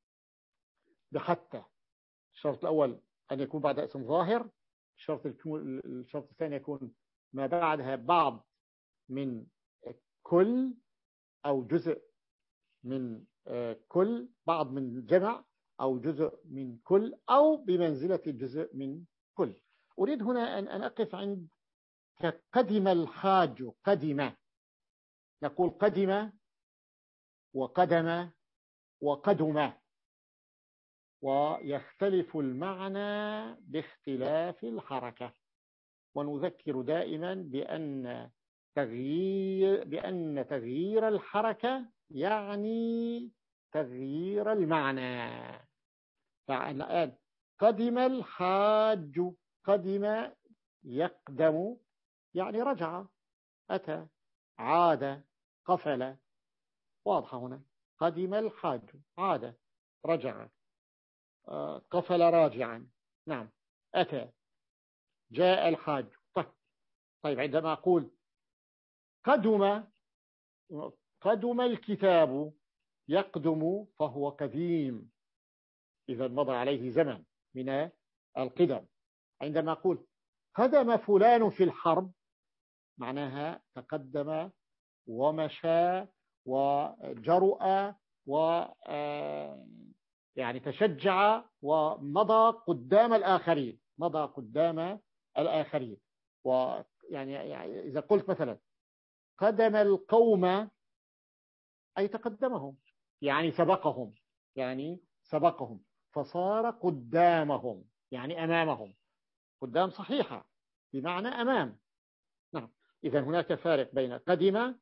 بحتى. الشرط الأول أن يكون بعد اسم ظاهر، الشرط الشرط الثاني يكون ما بعدها بعض من كل أو جزء من كل، بعض من جمع أو جزء من كل، أو بمنزلة الجزء من كل. أريد هنا أن أقف عند قدم الحاج. قدم، نقول قدم وقدم وقدم، ويختلف المعنى باختلاف الحركة. ونذكر دائما بأن تغيير بأن تغيير الحركة يعني تغيير المعنى. فالآن قدم الحاج، قدم يقدم يعني رجع، أتى، عاد، قفل. واضحة هنا، قدم الحاج عاد رجع، قفل راجعا. نعم، أتى، جاء الحاج. طيب, طيب عندما أقول قدم قدم الكتاب، يقدم فهو قديم، إذا مضى عليه زمن من القدم. عندما أقول قدم فلان في الحرب، معناها تقدم ومشى وجرؤ و يعني تشجع ومضى قدام الآخرين، مضى قدام الآخرين. ويعني إذا قلت مثلا قدم القوم أي تقدمهم، يعني سبقهم، يعني سبقهم، فصار قدامهم يعني أمامهم. قدام صحيحة بمعنى أمام. نعم. إذن هناك فارق بين قدم،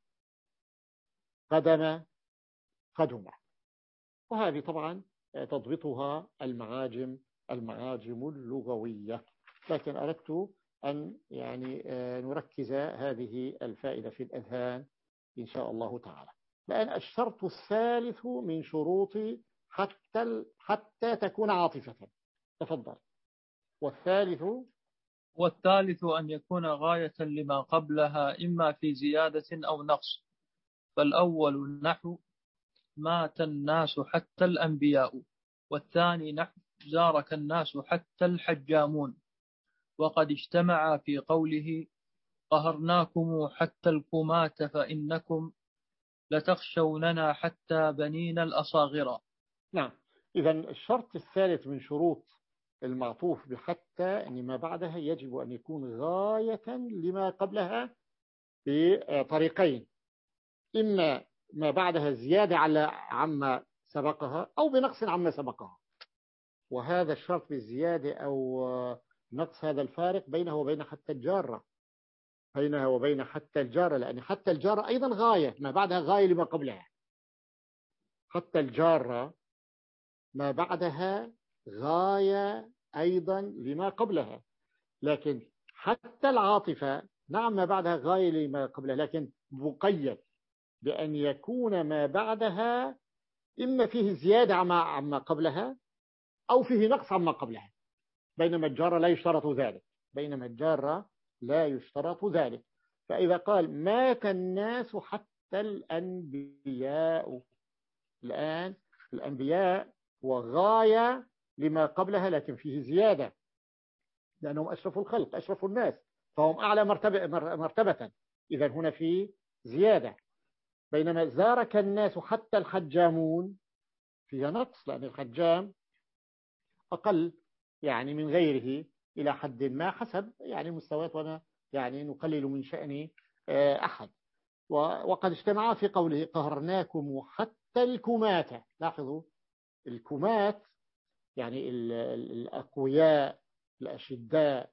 قدم، قدم. وهذه طبعا تضبطها المعاجم المعاجم اللغوية، لكن أردت أن يعني نركز هذه الفائدة في الأذهان إن شاء الله تعالى. لأن الشرط الثالث من شروط حتى حتى تكون عاطفة. تفضل. والثالث والثالث أن يكون غاية لما قبلها إما في زيادة أو نقص. فالأول نحو مات الناس حتى الأنبياء، والثاني نحو زارك الناس حتى الحجامون. وقد اجتمع في قوله قهرناكم حتى الكمات فإنكم لتخشوننا حتى بنين الأصاغر. نعم. إذن الشرط الثالث من شروط المعطوف بحتى أن ما بعدها يجب أن يكون غاية لما قبلها بطريقين: إما ما بعدها زيادة على عما سبقها أو بنقص عما سبقها. وهذا الشرط بالزيادة أو نقص هذا الفارق بينه وبين حتى الجارة، بينها وبين حتى الجارة، لأن حتى الجارة أيضا غاية، ما بعدها غاية لما قبلها. حتى الجارة ما بعدها غاية أيضا لما قبلها، لكن حتى العاطفة نعم ما بعدها غاية لما قبلها، لكن مقيد بأن يكون ما بعدها إما فيه زيادة عما عما قبلها أو فيه نقص عما قبلها، بينما الجارة لا يشترط ذلك. بينما الجارة لا يشترط ذلك. فإذا قال مات الناس حتى الأنبياء، الآن الأنبياء وغاية لما قبلها لكن فيه زيادة، لأنهم أشرف الخلق، أشرف الناس، فهم أعلى مرتبة, مرتبة. إذن هنا فيه زيادة. بينما زارك الناس حتى الحجامون فيها نقص، لأن الحجام أقل يعني من غيره إلى حد ما حسب يعني مستويات، وما يعني نقلل من شأن أحد. وقد اجتمع في قوله قهرناكم حتى الكمات. لاحظوا الكمات يعني الأقوياء الأشداء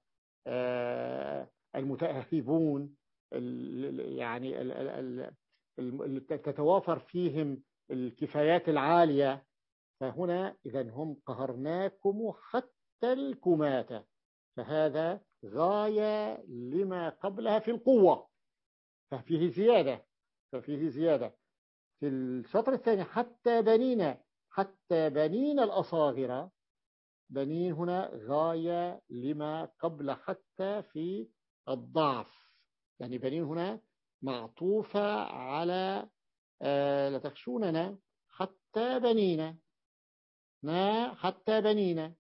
المتأهبون، يعني تتوافر فيهم الكفايات العالية. فهنا إذن هم قهرناكم حتى الكمات، فهذا غاية لما قبلها في القوة، ففيه زيادة ففيه زيادة في الشطر الثاني حتى بنينا حتى بنين الأصاغر. بنين هنا غاية لما قبل حتى في الضعف، يعني بنين هنا معطوفة على آه لتخشوننا حتى بنينا نا حتى بنينا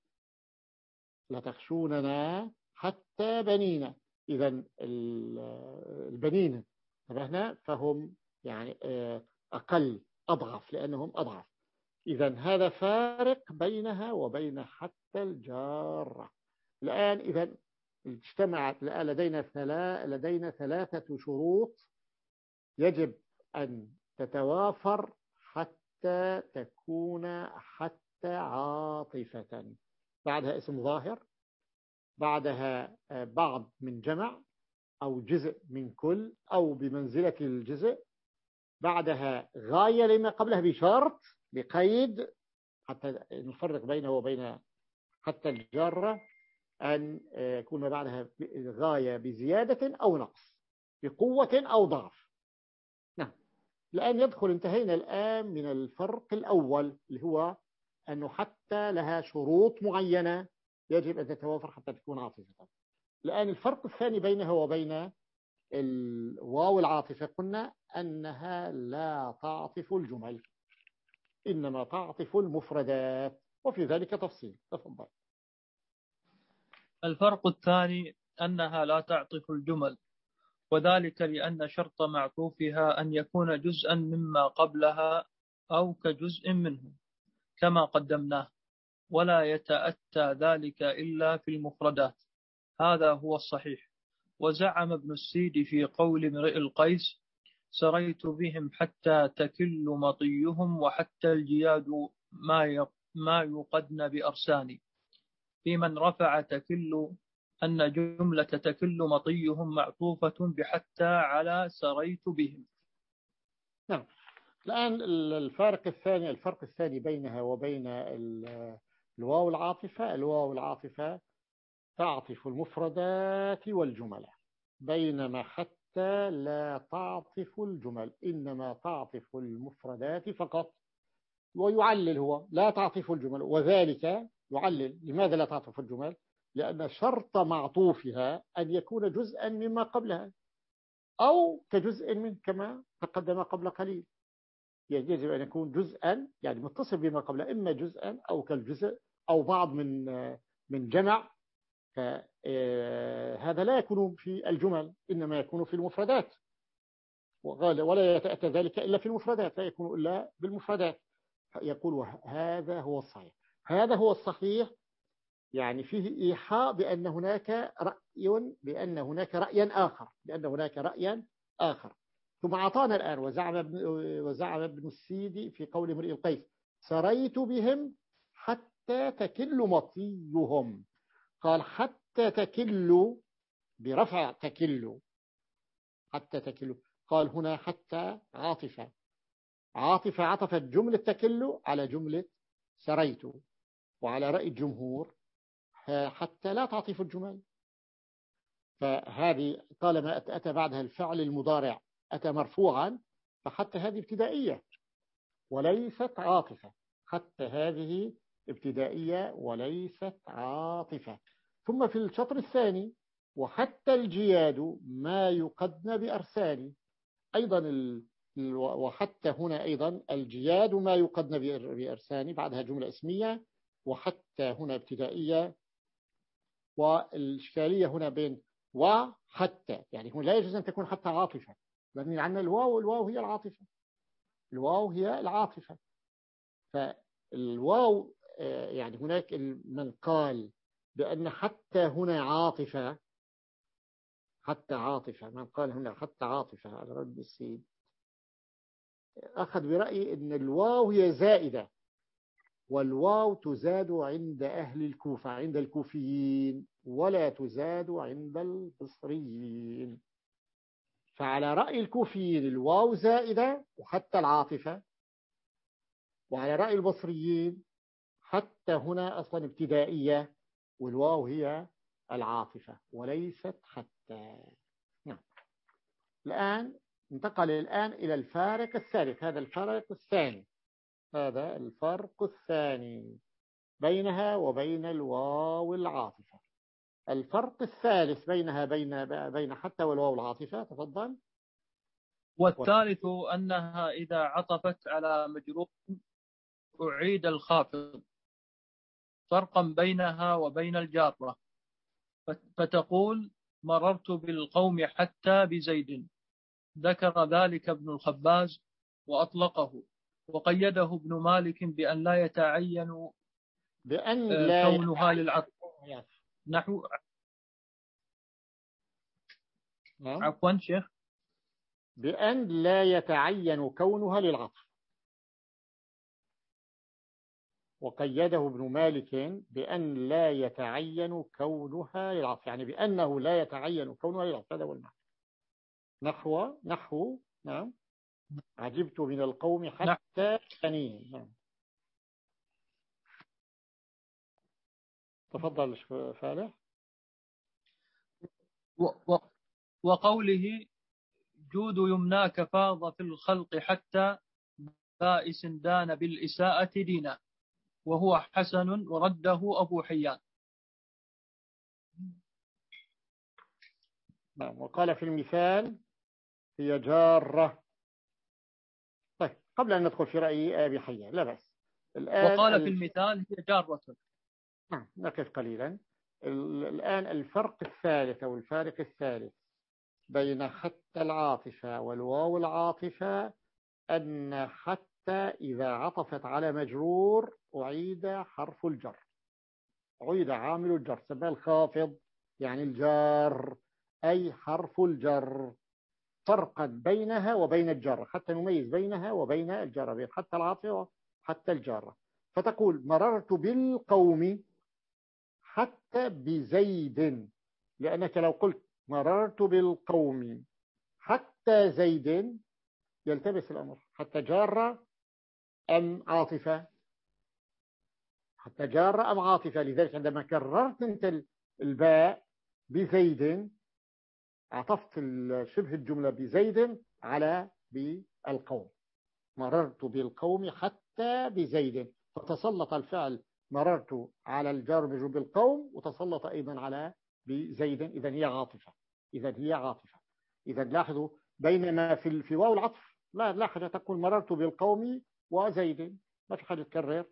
لتخشوننا حتى بنينا. إذن البنين انتبهنا فهم يعني أقل أضعف لأنهم أضعف. إذن هذا فارق بينها وبين حتى الجارة. الآن إذن اجتمعت لدينا لدينا ثلاثة شروط يجب أن تتوافر حتى تكون حتى عاطفة. بعدها اسم ظاهر، بعدها بعض من جمع أو جزء من كل أو بمنزلة الجزء، بعدها غاية لما قبلها بشرط بقيد حتى نفرق بينه وبين حتى الجارة، أن يكون بعدها غاية بزيادة أو نقص، بقوة أو ضعف. نعم. الآن يدخل انتهينا الآن من الفرق الأول اللي هو أنه حتى لها شروط معينة يجب أن تتوافر حتى تكون عاطفة. الآن الفرق الثاني بينها وبين الواو العاطفة قلنا أنها لا تعطف الجمل، إنما تعطف المفردات، وفي ذلك تفصيل. تفضل. الفرق الثاني أنها لا تعطف الجمل، وذلك لأن شرط معطوفها أن يكون جزءا مما قبلها أو كجزء منه كما قدمناه، ولا يتأتى ذلك إلا في المفردات. هذا هو الصحيح. وزعم ابن السيد في قول امرئ القيس سريت بهم حتى تكل مطيهم وحتى الجياد ما ما يقدن بأرساني. في من رفع تكل أن جملة تكل مطيهم معطوفة بحتى على سريت بهم. نعم. الآن الفارق الثاني الفرق الثاني بينها وبين الواو العاطفة. الواو العاطفة تعطف المفردات والجمل، بينما حتى لا تعطف الجمل، إنما تعطف المفردات فقط. ويعلل هو لا تعطف الجمل، وذلك يعلل لماذا لا تعطف الجمل؟ لأن شرط معطوفها أن يكون جزءا مما قبلها أو كجزء منه كما تقدم قبل قليل. يجب أن يكون جزءا يعني متصل بما قبله، إما جزءا أو كالجزء أو بعض من من جمع. فهذا لا يكون في الجمل، إنما يكون في المفردات، ولا يتأتى ذلك إلا في المفردات، لا يكون إلا بالمفردات. يقول هذا هو الصحيح. هذا هو الصحيح يعني فيه إيحاء بأن هناك رأي بأن هناك رأيا آخر بأن هناك رأيا آخر. ثم أعطانا الآن وزعم ابن, وزعم ابن السيدي في قول امرئ القيس سريت بهم حتى تكل مطيهم. قال حتى تكل برفع تكل، حتى تكل. قال هنا حتى عاطفة عاطفة عطفت جملة تكل على جملة سريت. وعلى رأي الجمهور حتى لا تعطف الجمل، فهذه طالما أتى بعدها الفعل المضارع أتى مرفوعا، فحتى هذه ابتدائية وليست عاطفة. حتى هذه ابتدائية وليست عاطفة. ثم في الشطر الثاني وحتى الجياد ما يقدن بأرسال، أيضا ال... وحتى هنا أيضا الجياد ما يقدن بأرسال، بعدها جملة اسمية، وحتى هنا ابتدائية. والإشكالية هنا بين وحتى، يعني هنا لا يجوز أن تكون حتى عاطفة، لأن عندنا الواو الواو هي العاطفة الواو هي العاطفة فالواو يعني هناك من قال بأن حتى هنا عاطفة حتى عاطفة من قال هنا حتى عاطفة على رد السيد أخذ برأيي أن الواو هي زائدة، والواو تزاد عند أهل الكوفة عند الكوفيين ولا تزاد عند البصريين. فعلى رأي الكوفيين الواو زائدة وحتى العاطفة، وعلى رأي البصريين حتى هنا أصلا ابتدائية والواو هي العاطفة وليست حتى. نعم. الآن انتقل الآن إلى الفارق الثالث. هذا الفارق الثاني هذا الفرق الثاني بينها وبين الواو العاطفة. الفرق الثالث بينها بين بين حتى والواو العاطفة. تفضل. والثالث أنها إذا عطفت على مجرور أعيد الخافض فرقا بينها وبين الجارة، فتقول مررت بالقوم حتى بزيد. ذكر ذلك ابن الخباز وأطلقه، وقيده ابن مالك بأن لا يتعين بأن لا كونها للعطف نحو. عفوا شيخ. بأن لا يتعين كونها للعطف، وقيده ابن مالك بأن لا يتعين كونها للعطف، يعني بأنه لا يتعين كونها للعطف. هذا هو المعنى. نحو نحو نعم عجبت من القوم حتى ثانيه. نعم. تفضل فالح. وقوله جود يمناك فاض في الخلق حتى بائس دان بالإساءة دينا، وهو حسن ورده أبو حيان. نعم. وقال في المثال هي جارة. طيب قبل أن ندخل في رأي أبي حيان لا بأس. الآن وقال في المثال هي جارة. نعم نقف قليلا. الآن الفرق الثالث أو الفارق الثالث بين حتى العاطفة والواو العاطفة أن حتى إذا عطفت على مجرور أعيد حرف الجر، أعيد عامل الجر، سماه الخافض يعني الجار أي حرف الجر. فرقا بينها وبين الجارة حتى نميز بينها وبين الجارة، بين حتى العاطفة وحتى الجارة. فتقول مررت بالقوم حتى بزيد، لأنك لو قلت مررت بالقوم حتى زيد يلتبس الأمر، حتى جارة أم عاطفة، حتى جارة أم عاطفة. لذلك عندما كررت أنت الباء بزيد عطفت شبه الجملة بزيد على بالقوم. مررت بالقوم حتى بزيد، فتسلط الفعل مررت على الجار مجرور بالقوم وتسلط أيضا على بزيد، إذا هي عاطفة. إذا هي عاطفة. إذا لاحظوا بينما في في واو العطف لا لا حاجة تقول مررت بالقوم وزيد، ما في حاجة تكرر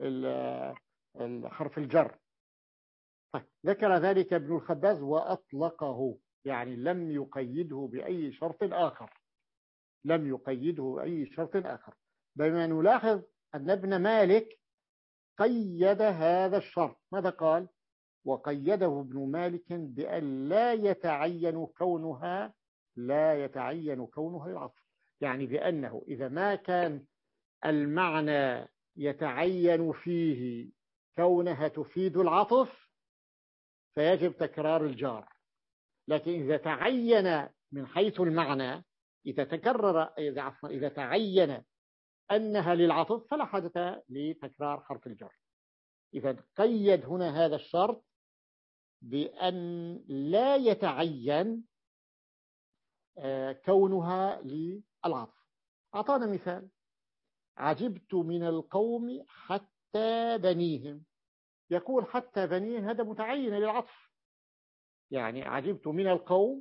الحرف الجر. طيب. ذكر ذلك ابن الخباز وأطلقه، يعني لم يقيده بأي شرط آخر، لم يقيده بأي شرط آخر. بما نلاحظ أن ابن مالك قيد هذا الشرط. ماذا قال؟ وقيده ابن مالك بأن لا يتعين كونها لا يتعين كونها العطف، يعني بأنه إذا ما كان المعنى يتعين فيه كونها تفيد العطف فيجب تكرار الجار. لكن إذا تعين من حيث المعنى، إذا تكرر إذا عفوا إذا تعين أنها للعطف فلا حاجة لتكرار حرف الجر. إذا قيد هنا هذا الشرط بأن لا يتعين كونها للعطف. أعطانا مثال: عجبت من القوم حتى بنيهم. يقول حتى بنيهم هذا متعين للعطف، يعني عجبت من القوم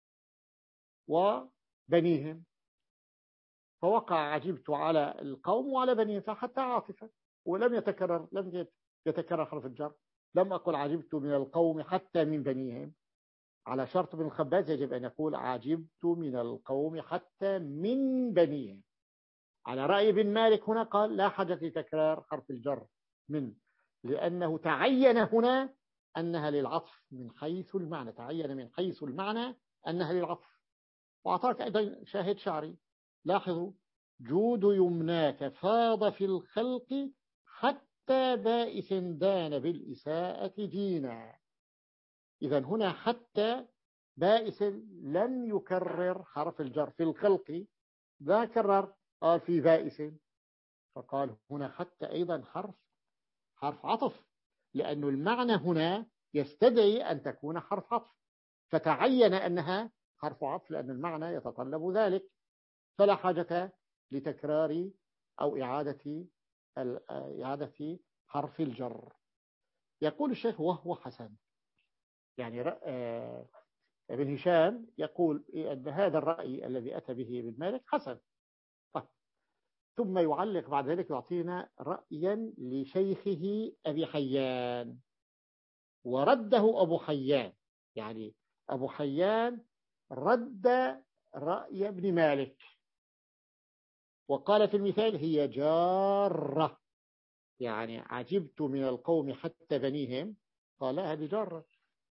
وبنيهم، فوقع عجبت على القوم وعلى بنيهم فحتى عاطفة، ولم يتكرر لم يتكرر حرف الجر. لم أقل عجبت من القوم حتى من بنيهم. على شرط ابن الخباز يجب أن يقول عجبت من القوم حتى من بنيهم. على رأي ابن مالك هنا قال لا حاجة لتكرار حرف الجر من، لأنه تعين هنا أنها للعطف من حيث المعنى، تعين من حيث المعنى أنها للعطف. وأعطاك أيضا شاهد شعري. لاحظوا: جود يمناك فاض في الخلق حتى بائس دان بالإساءة دينا. إذا هنا حتى بائس لم يكرر حرف الجر في الخلق، لا كرر، قال في بائس، فقال هنا حتى أيضا حرف حرف عطف، لأن المعنى هنا يستدعي أن تكون حرف عطف، فتعين أنها حرف عطف لأن المعنى يتطلب ذلك، فلا حاجة لتكرار أو إعادة إعادة حرف الجر. يقول الشيخ وهو حسن، يعني ابن هشام يقول أن هذا الرأي الذي أتى به ابن مالك حسن. طيب. ثم يعلق بعد ذلك يعطينا رأيا لشيخه أبي حيان ورده أبو حيان، يعني أبو حيان رد رأي ابن مالك وقال في المثال هي جارة، يعني عجبت من القوم حتى بنيهم، قال هذه جارة،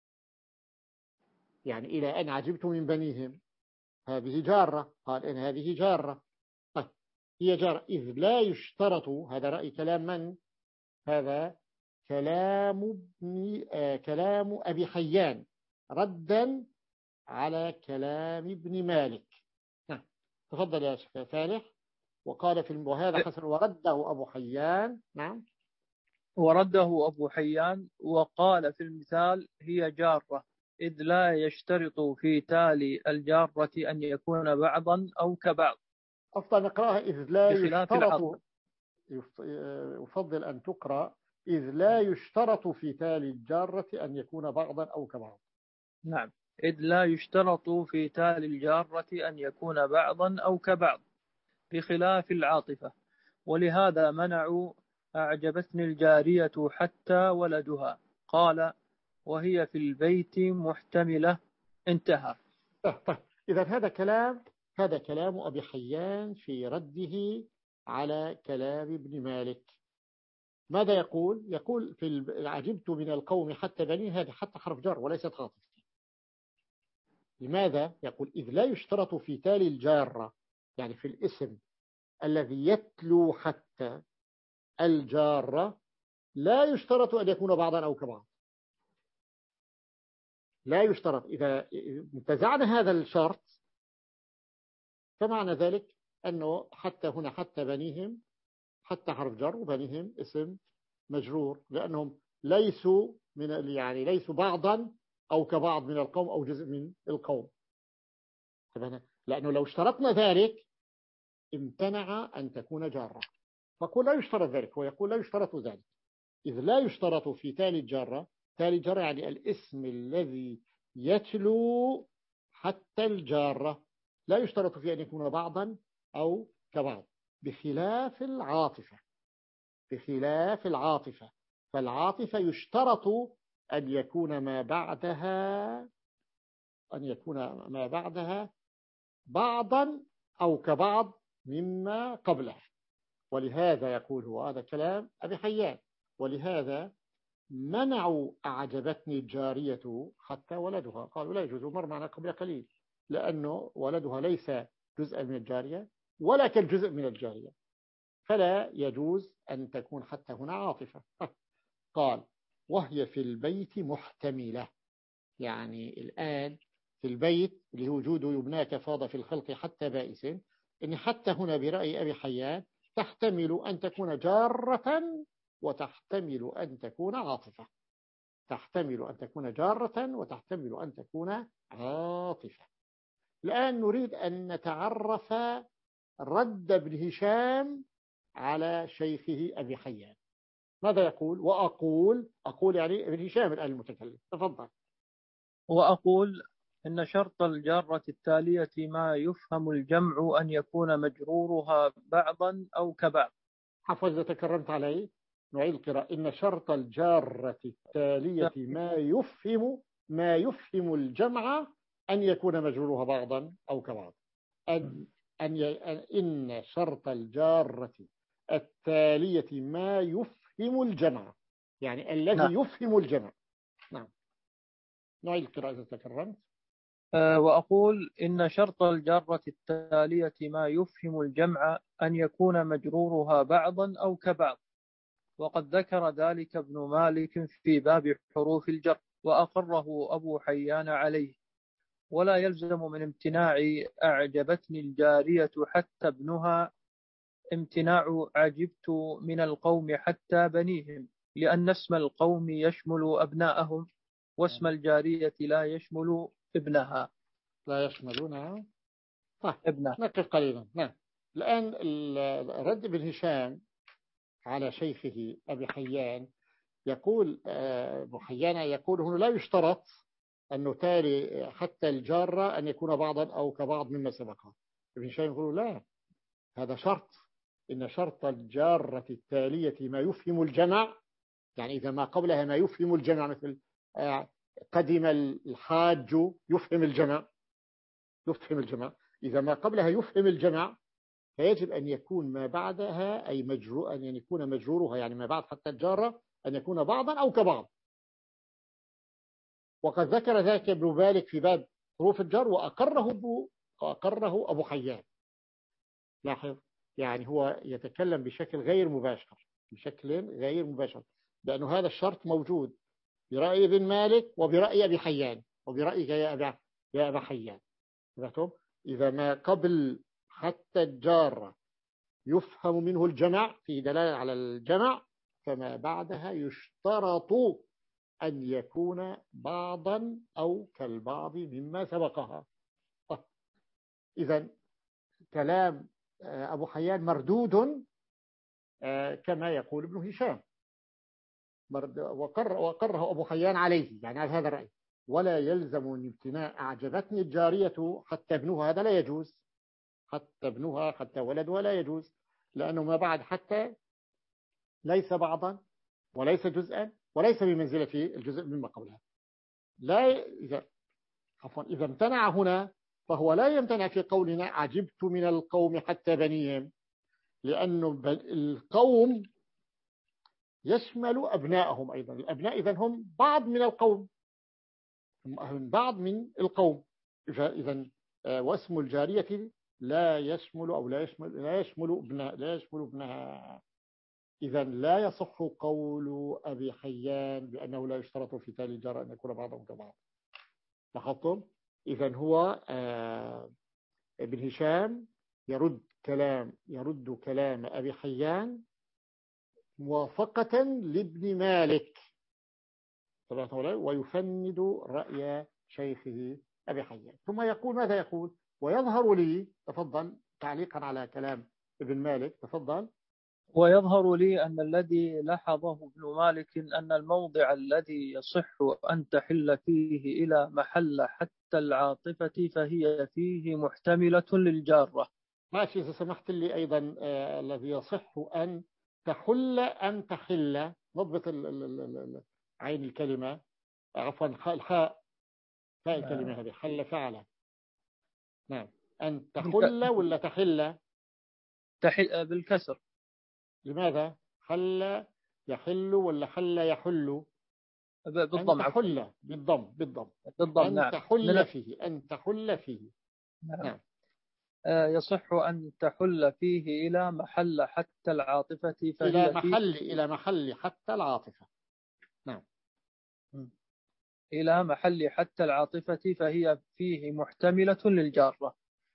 يعني إلى أن عجبت من بنيهم هذه جارة، قال إن هذه جارة. طيب. هي جارة إذ لا يشترط، هذا رأي كلام من؟ هذا كلام ابن آه كلام أبي حيان ردا على كلام ابن مالك. نعم. تفضل يا شيخ فالح. وقال في وهذا حسن ورده أبو حيان. نعم. ورده أبو حيان وقال في المثال هي جارة إذ لا يشترط في تالي الجارة أن يكون بعضا أو كبعض. أفضل نقرأها إذ لا يشترط، العطف. يفضل أن تقرأ إذ لا يشترط في تالي الجارة أن يكون بعضا أو كبعض. نعم. إذ لا يشترط في تالي الجارة أن يكون بعضا أو كبعض بخلاف العاطفة، ولهذا منعوا أعجبتني الجارية حتى ولدها، قال وهي في البيت محتملة، انتهى. طيب. إذا هذا كلام هذا كلام أبي حيان في رده على كلام ابن مالك. ماذا يقول؟ يقول في عجبت من القوم حتى بني، هذه حتى حرف جر وليست عاطفة. لماذا؟ يقول إذ لا يشترط في تالي الجارة، يعني في الاسم الذي يتلو حتى الجارة، لا يشترط أن يكون بعضا أو كبعض. لا يشترط. إذا انتزعنا هذا الشرط فمعنى ذلك أنه حتى هنا حتى بنيهم، حتى حرف جر، وبنيهم اسم مجرور، لأنهم ليسوا من يعني ليسوا بعضا أو كبعض من القوم أو جزء من القوم. لأنه لو اشترطنا ذلك امتنع أن تكون جارة، فقول لا يشترط ذلك، ويقول لا يشترط ذلك. إذ لا يشترط في تالي الجارة، تالي الجارة يعني الاسم الذي يتلو حتى الجارة، لا يشترط فيه أن يكون بعضا أو كبعض، بخلاف العاطفة. بخلاف العاطفة، فالعاطفة يشترط أن يكون ما بعدها أن يكون ما بعدها بعضا أو كبعض مما قبلها. ولهذا يقول هو هذا كلام أبي حيان، ولهذا منعوا أعجبتني الجارية حتى ولدها، قالوا لا يجوز، مر معنا قبل قليل، لأنه ولدها ليس جزءا من الجارية ولا كالجزء من الجارية، فلا يجوز أن تكون حتى هنا عاطفة. قال وهي في البيت محتملة، يعني الآن في البيت لوجود يبناك فاض في الخلق حتى بائس، إن حتى هنا برأي أبي حيان تحتمل أن تكون جارة وتحتمل أن تكون عاطفة. تحتمل أن تكون جارة وتحتمل أن تكون عاطفة. الآن نريد أن نتعرف رد ابن هشام على شيخه أبي حيان. ماذا يقول؟ وأقول، أقول يعني ابن هشام الآن المتكلم، تفضل. وأقول إن شرط الجارة التالية ما يفهم الجمع أن يكون مجرورها بعضا أو كبعض. عفوا إذا تكرمت عليه نعيد القراءة. إن شرط الجارة التالية ما يفهم ما يفهم الجمع أن يكون مجرورها بعضا أو كبعض. أن أن ي... إن شرط الجارة التالية ما يفهم الجمع، يعني الذي نعم. يفهم الجمع. نعم، نعيد القراءة إذا تكرمت. أه وأقول إن شرط الجارة التالية ما يفهم الجمع أن يكون مجرورها بعضا أو كبعض، وقد ذكر ذلك ابن مالك في باب حروف الجر، وأقره أبو حيان عليه. ولا يلزم من امتناع أعجبتني الجارية حتى ابنها امتناع عجبت من القوم حتى بنيهم، لأن اسم القوم يشمل أبناءهم واسم الجارية لا يشمل ابنها. لا يشملونها. طيب ابنها. نقف قليلا. نعم. الآن رد ابن هشام على شيخه أبي حيان، يقول أبو حيان يقول هنا لا يشترط أنه تالي حتى الجارة أن يكون بعضا أو كبعض مما سبقها. ابن هشام يقول لا، هذا شرط. إن شرط الجارة التالية ما يفهم الجمع، يعني إذا ما قبلها ما يفهم الجمع، مثل قدم الحاج يفهم الجمع، يفهم الجمع. إذا ما قبلها يفهم الجمع فيجب أن يكون ما بعدها أي مجرور، أن يكون مجرورها يعني ما بعد حتى الجارة أن يكون بعضا أو كبعض. وقد ذكر ذلك ابن مالك في باب حروف الجر، وأقره أبو وأقره أبو حيان. لاحظ، يعني هو يتكلم بشكل غير مباشر، بشكل غير مباشر، لأنه هذا الشرط موجود برأي ابن مالك وبرأي أبي حيان وبرأيك يا أبا يا أبا حيان. إذا ما قبل حتى الجارة يفهم منه الجمع في دلالة على الجمع، فما بعدها يشترط أن يكون بعضا أو كالبعض مما سبقها. إذا كلام أبو حيان مردود كما يقول ابن هشام، وقر وقره أبو حيان عليه، يعني على هذا الرأي. ولا يلزم من امتناع أعجبتني الجارية حتى ابنها، هذا لا يجوز. حتى ابنها حتى ولدها لا يجوز، لأنه ما بعد حتى ليس بعضا وليس جزءا وليس بمنزلة الجزء مما قبلها. لا إذا عفوا إذا امتنع هنا فهو لا يمتنع في قولنا عجبت من القوم حتى بنيهم، لأنه القوم يشمل أبنائهم أيضا. الأبناء إذن هم بعض من القوم، هم بعض من القوم، إذا واسم الجارية لا يشمل أو لا يشمل لا يشمل ابنها لا يشمل ابنها. إذا لا يصح قول أبي حيان بأنه لا يشترط في تالي الجار أن يكون بعضهم كبعض. لاحظتم؟ إذا هو آه ابن هشام يرد كلام يرد كلام أبي حيان موافقة لابن مالك ويفند رأي شيخه أبي حيان. ثم يقول ماذا يقول؟ ويظهر لي، تفضل تعليقا على كلام ابن مالك، تفضل. ويظهر لي أن الذي لاحظه ابن مالك أن الموضع الذي يصح أن تحل فيه إلى محل حتى العاطفة فهي فيه محتملة للجارة. ماشي، إذا سمحت لي أيضا آه الذي يصح أن تحل أن تحل، نضبط عين الكلمة، عفوا الخاء، فاء الكلمة هذه حل فعل. نعم، أن تحل ولا تحل؟ تحل بالكسر. لماذا؟ حل يحل ولا حل يحل؟ بالضم. أن تحل بالضم بالضم بالضم أن نعم. تحل فيه أن تحل فيه. نعم. نعم. آه يصح أن تحل فيه إلى محل حتى العاطفة فهي إلى محل فيه إلى محل حتى العاطفة. نعم. إلى محل حتى العاطفة فهي فيه محتملة للجارة.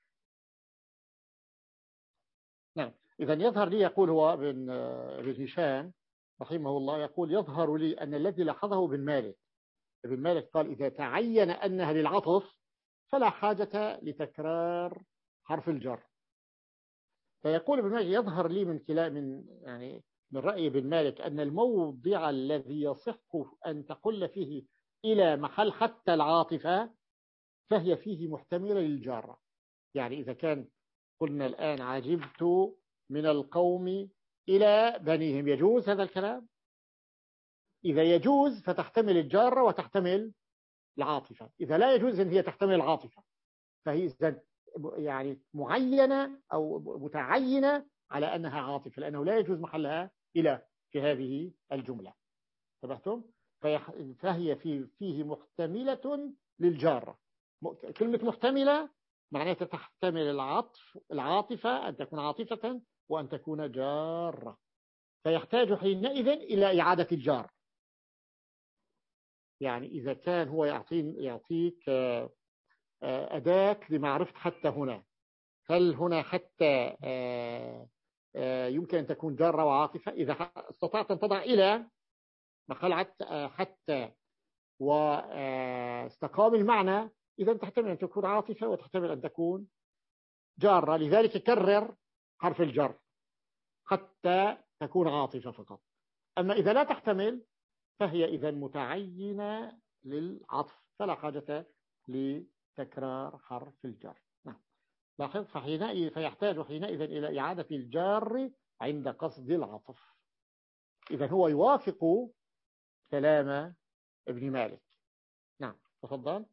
نعم. إذا يظهر لي، يقول هو ابن ابن هشام رحمه الله، يقول يظهر لي أن الذي لاحظه ابن مالك ابن مالك قال إذا تعين أنها للعطف فلا حاجة لتكرار حرف الجر. فيقول ابن مالك يظهر لي من كلام من يعني من رأي ابن مالك أن الموضع الذي يصح أن تحل فيه إلى محل حتى العاطفة فهي فيه محتملة للجارة. يعني إذا كان قلنا الآن عجبت من القوم إلى بنيهم، يجوز هذا الكلام؟ إذا يجوز فتحتمل الجارة وتحتمل العاطفة. إذا لا يجوز إن هي تحتمل العاطفة فهي إذن يعني معينة أو متعينة على أنها عاطفة، لأنه لا يجوز محلها إلى في هذه الجملة. انتبهتم؟ فهي في فيه محتملة للجارة. كلمة محتملة معناتها تحتمل العطف العاطفة، أن تكون عاطفة وأن تكون جارة، فيحتاج حينئذ إلى إعادة الجار. يعني إذا كان هو يعطين يعطيك أداة لمعرفة حتى هنا، هل هنا حتى يمكن أن تكون جارة وعاطفة؟ إذا استطعت أن تضع إلى محل حتى واستقام المعنى، إذا تحتمل أن تكون عاطفة وتحتمل أن تكون جارة. لذلك كرر حرف الجر حتى تكون عاطفة فقط. أما إذا لا تحتمل فهي إذا متعينة للعطف فلا حاجة لتكرار حرف الجر. نعم. لاحظ، فحينئذ فيحتاج حينئذ إلى إعادة الجار عند قصد العطف. إذا هو يوافق كلام ابن مالك. نعم، تفضل.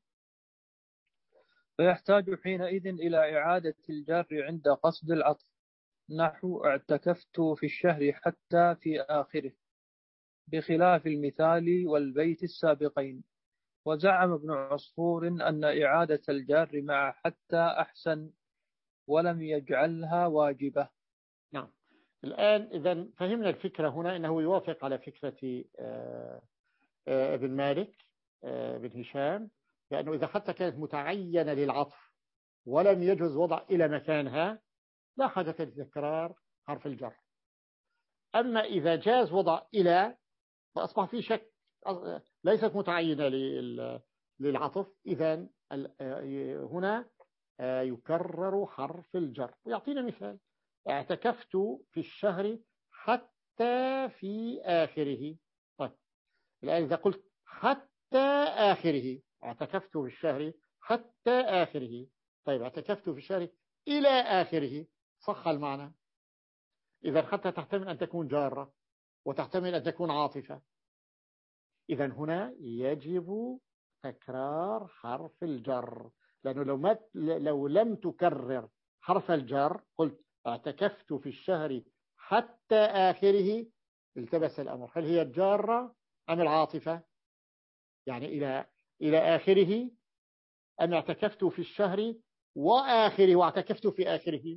فيحتاج حينئذ إلى إعادة الجار عند قصد العطف، نحو اعتكفت في الشهر حتى في آخره، بخلاف المثال والبيت السابقين. وزعم ابن عصفور أن إعادة الجار مع حتى أحسن ولم يجعلها واجبة. نعم. الآن إذا فهمنا الفكرة هنا، أنه يوافق على فكرة ابن مالك ابن هشام، لأنه إذا حتى كانت متعينة للعطف ولم يجوز وضع إلى مكانها لا حاجة لتكرار حرف الجر. أما إذا جاز وضع إلى فأصبح في شك، ليست متعينة للعطف، إذن هنا يكرر حرف الجر. ويعطينا مثال: اعتكفت في الشهر حتى في آخره. طيب الآن إذا قلت حتى آخره، اعتكفت في الشهر حتى آخره، طيب اعتكفت في الشهر إلى آخره، صح المعنى. إذا حتى تحتمل أن تكون جارة وتحتمل أن تكون عاطفة، إذا هنا يجب تكرار حرف الجر، لأنه لو, ما لو لم تكرر حرف الجر قلت اعتكفت في الشهر حتى آخره، التبس الأمر، هل هي الجارة أم العاطفة؟ يعني إلى إلى آخره أم اعتكفت في الشهر وآخره واعتكفت في آخره،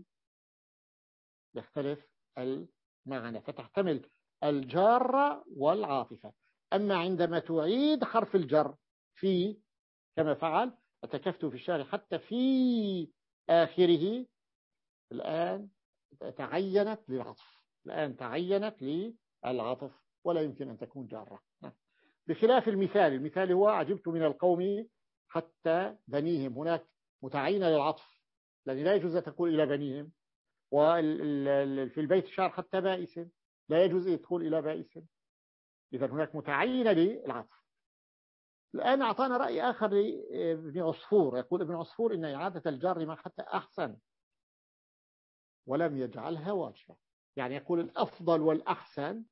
يختلف المعنى، فتحتمل الجار والعاطفة. أما عندما تعيد حرف الجر في كما فعل اعتكفت في الشهر حتى في آخره، الآن تعينت للعطف، الآن تعينت للعطف ولا يمكن أن تكون جارة، بخلاف المثال. المثال هو عجبت من القوم حتى بنيهم، هناك متعينة للعطف الذي لا يجوز أن تقول إلى بنيهم، وفي البيت الشعر حتى بائس لا يجوز أن تقول إلى بائس، إذا هناك متعينة للعطف. الآن أعطانا رأي آخر لابن عصفور، يقول ابن عصفور إن إعادة الجار لما حتى أحسن ولم يجعلها واجبة، يعني يقول الأفضل والأحسن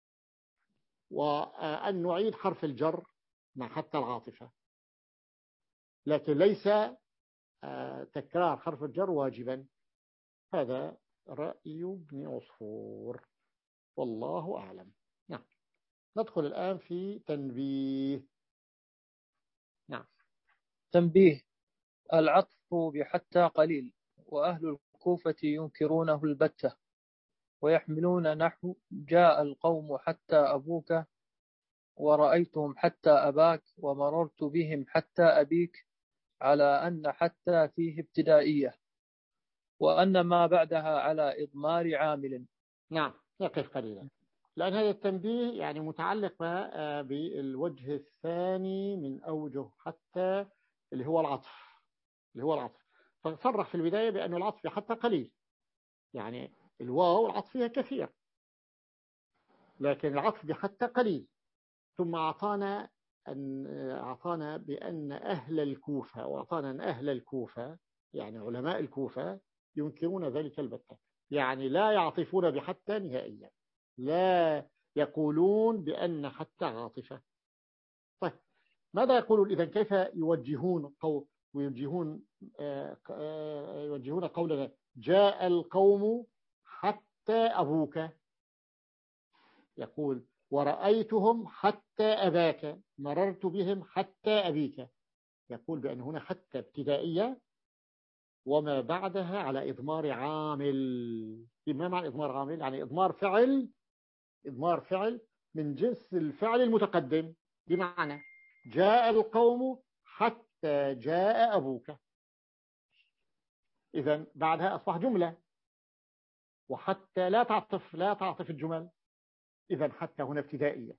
وأن نعيد حرف الجر مع حتى العاطفة، لكن ليس تكرار حرف الجر واجبا. هذا رأي ابن عصفور والله أعلم. نعم، ندخل الآن في تنبيه. نعم. تنبيه: العطف بحتى قليل، وأهل الكوفة ينكرونه البتة، ويحملون نحو جاء القوم حتى أبوك، ورأيتهم حتى أباك، ومررت بهم حتى أبيك، على أن حتى فيه ابتدائية، وأن ما بعدها على إضمار عامل. نعم، يقف قليلا، لأن هذا التنبيه يعني متعلق بالوجه الثاني من أوجه حتى اللي هو العطف، اللي هو العطف. فصرح في البداية بأن العطف حتى قليل، يعني الواو العطف فيها كثير، لكن العطف بحتى قليل. ثم أعطانا أن أعطانا بأن أهل الكوفة، وأعطانا أن أهل الكوفة يعني علماء الكوفة ينكرون ذلك البتة، يعني لا يعطفون بحتى نهائيا، لا يقولون بأن حتى عاطفة. طيب ماذا يقولون إذن؟ كيف يوجهون قول ويوجهون يوجهون قولنا جاء القوم حتى أبوك؟ يقول ورأيتهم حتى أباك، مررت بهم حتى أبيك. يقول بأن هنا حتى ابتدائية وما بعدها على إضمار عامل. ما معنى إضمار عامل؟ يعني إضمار فعل، إضمار فعل من جنس الفعل المتقدم، بمعنى جاء القوم حتى جاء أبوك، إذن بعدها أصبح جملة، وحتى لا تعطف لا تعطف الجمل، إذن حتى هنا ابتدائية.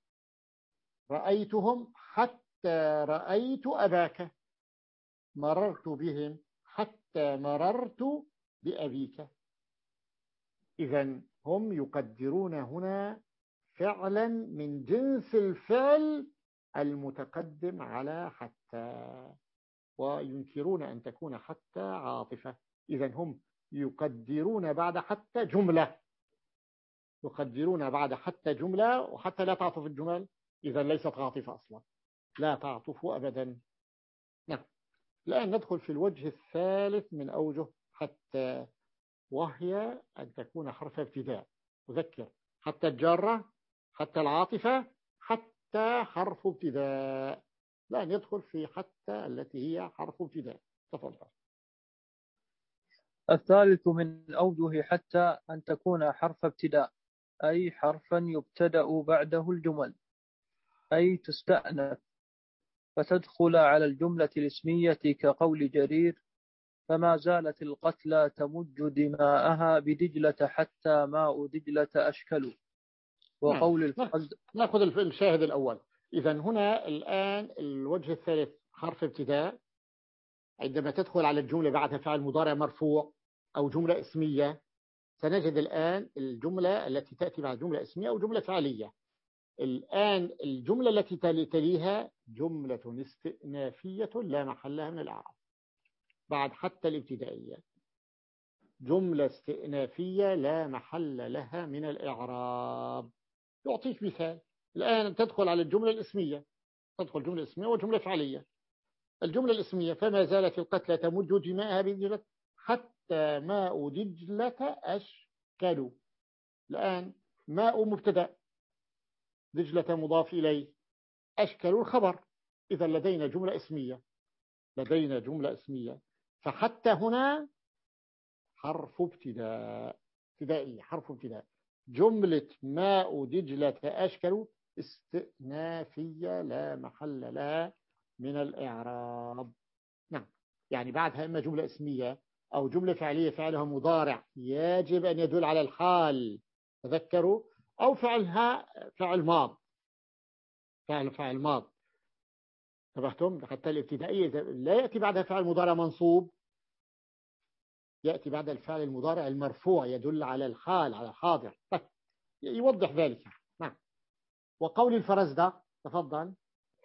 رأيتهم حتى رأيت أباك، مررت بهم حتى مررت بأبيك. إذن هم يقدرون هنا فعلا من جنس الفعل المتقدم على حتى، وينكرون أن تكون حتى عاطفة. إذن هم يقدرون بعد حتى جملة، يقدرون بعد حتى جملة، وحتى لا تعطف الجمل، إذن ليست عاطفة أصلا، لا تعطف أبدا. نعم. الآن ندخل في الوجه الثالث من أوجه حتى، وهي أن تكون حرف ابتداء. أذكر حتى الجارة، حتى العاطفة، حتى حرف ابتداء. الآن يدخل في حتى التي هي حرف ابتداء. تفضل. الثالث من أوجه حتى أن تكون حرف ابتداء، أي حرفا يبتدأ بعده الجمل، أي تستأنف فتدخل على الجملة الاسمية، كقول جرير فما زالت القتلى تمج دماءها بدجلة حتى ماء دجلة أشكل، وقول الفرد. نأخذ الشاهد الأول. إذن هنا الآن الوجه الثالث حرف ابتداء، عندما تدخل على الجملة بعدها فعل مضارع مرفوع أو جملة اسمية. سنجد الآن الجملة التي تأتي مع جملة اسمية أو جملة فعلية. الآن الجملة التي تليها جملة استئنافية لا محل لها من الإعراب بعد حتى الابتدائية، جملة استئنافية لا محل لها من الإعراب. يعطيك مثال. الآن تدخل على الجملة الاسمية، تدخل جملة اسمية وجملة فعلية. الجملة الاسمية فما زالت القتلى تمج دماءها بدجلة حتى ماء دجلة أشكل. الآن ماء مبتدأ، دجلة مضاف إليه، أشكل الخبر، إذا لدينا جملة اسمية. لدينا جملة اسمية، فحتى هنا حرف ابتداء، ابتدائية، حرف ابتداء. جملة ماء دجلة أشكل استئنافية لا محل لها من الإعراب. نعم، يعني بعدها إما جملة اسمية أو جملة فعلية فعلها مضارع يجب أن يدل على الحال، تذكروا، أو فعلها فعل ماض، فعل فعل ماض. انتبهتم؟ حتى الابتدائية لا يأتي بعدها فعل مضارع منصوب، يأتي بعد الفعل المضارع المرفوع يدل على الحال، على الحاضر. طيب، يوضح ذلك. نعم. وقول الفرزدق، تفضل.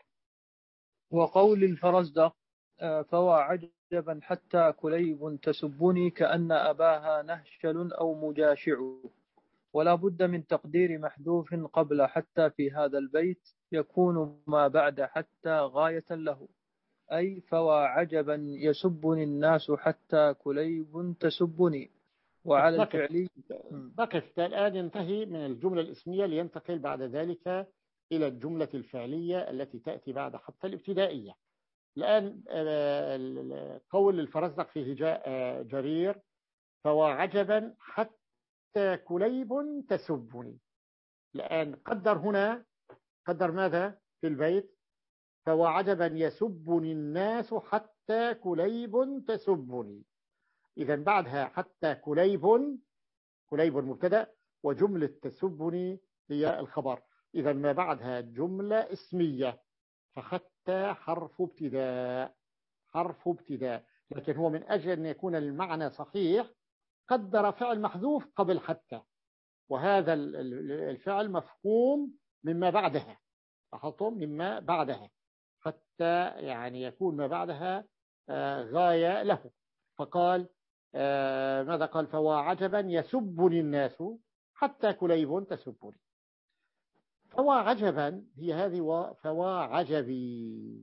وقول الفرزدق فوا عجبا حتى كليب تسبني كأن أباها نهشل أو مجاشع، ولا بد من تقدير محذوف قبل حتى في هذا البيت يكون ما بعد حتى غاية له، أي فوا عجبا يسبني الناس حتى كليب تسبني. وعلى نقف الفعلي نقف الآن ينتهي من الجملة الاسمية لينتقل بعد ذلك إلى الجملة الفعلية التي تأتي بعد حتى الابتدائية. الآن قول الفرزدق في هجاء جرير فوا عجبا حتى كليب تسبني. الآن قدر هنا، قدر ماذا في البيت؟ فوا عجبا يسبني الناس حتى كليب تسبني. إذا بعدها حتى كليب، كليب المبتدأ وجملة تسبني هي الخبر. إذا ما بعدها جملة اسمية، فحتى حرف ابتداء، حرف ابتداء. لكن هو من أجل أن يكون المعنى صحيح قدر فعل محذوف قبل حتى، وهذا الفعل مفهوم مما بعدها، لاحظتم؟ مما بعدها، حتى يعني يكون ما بعدها غاية له. فقال ماذا قال؟ فوا عجبا يسبني الناس حتى كليب تسبني. فوا عجبا هي هذه، فوا عجبي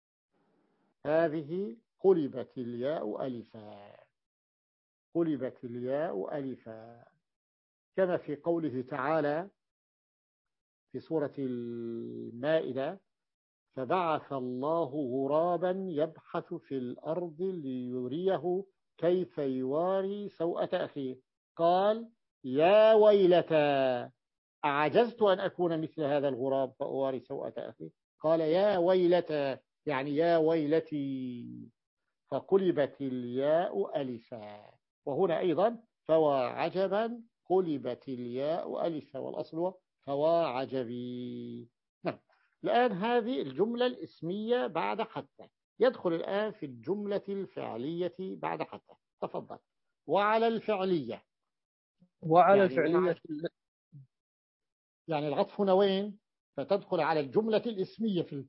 هذه قلبت الياء ألفا، قلبت الياء ألفا، كما في قوله تعالى في سورة المائدة فبعث الله غرابا يبحث في الأرض ليريه كيف يواري سوءة أخيه قال يا ويلتى أعجزت أن أكون مثل هذا الغراب فأواري سوءة أخيه قال يا ويلتى يعني يا ويلتي، فقلبت الياء ألفا. وهنا أيضا فوا عجبا قلبت الياء ألفا، والأصل فوا عجبي. نعم. الآن هذه الجملة الاسمية بعد حتى، يدخل الآن في الجملة الفعلية بعد حتى. تفضل. وعلى الفعلية، وعلى يعني الفعلية يعني العطف هنا وين؟ فتدخل على الجملة الاسمية في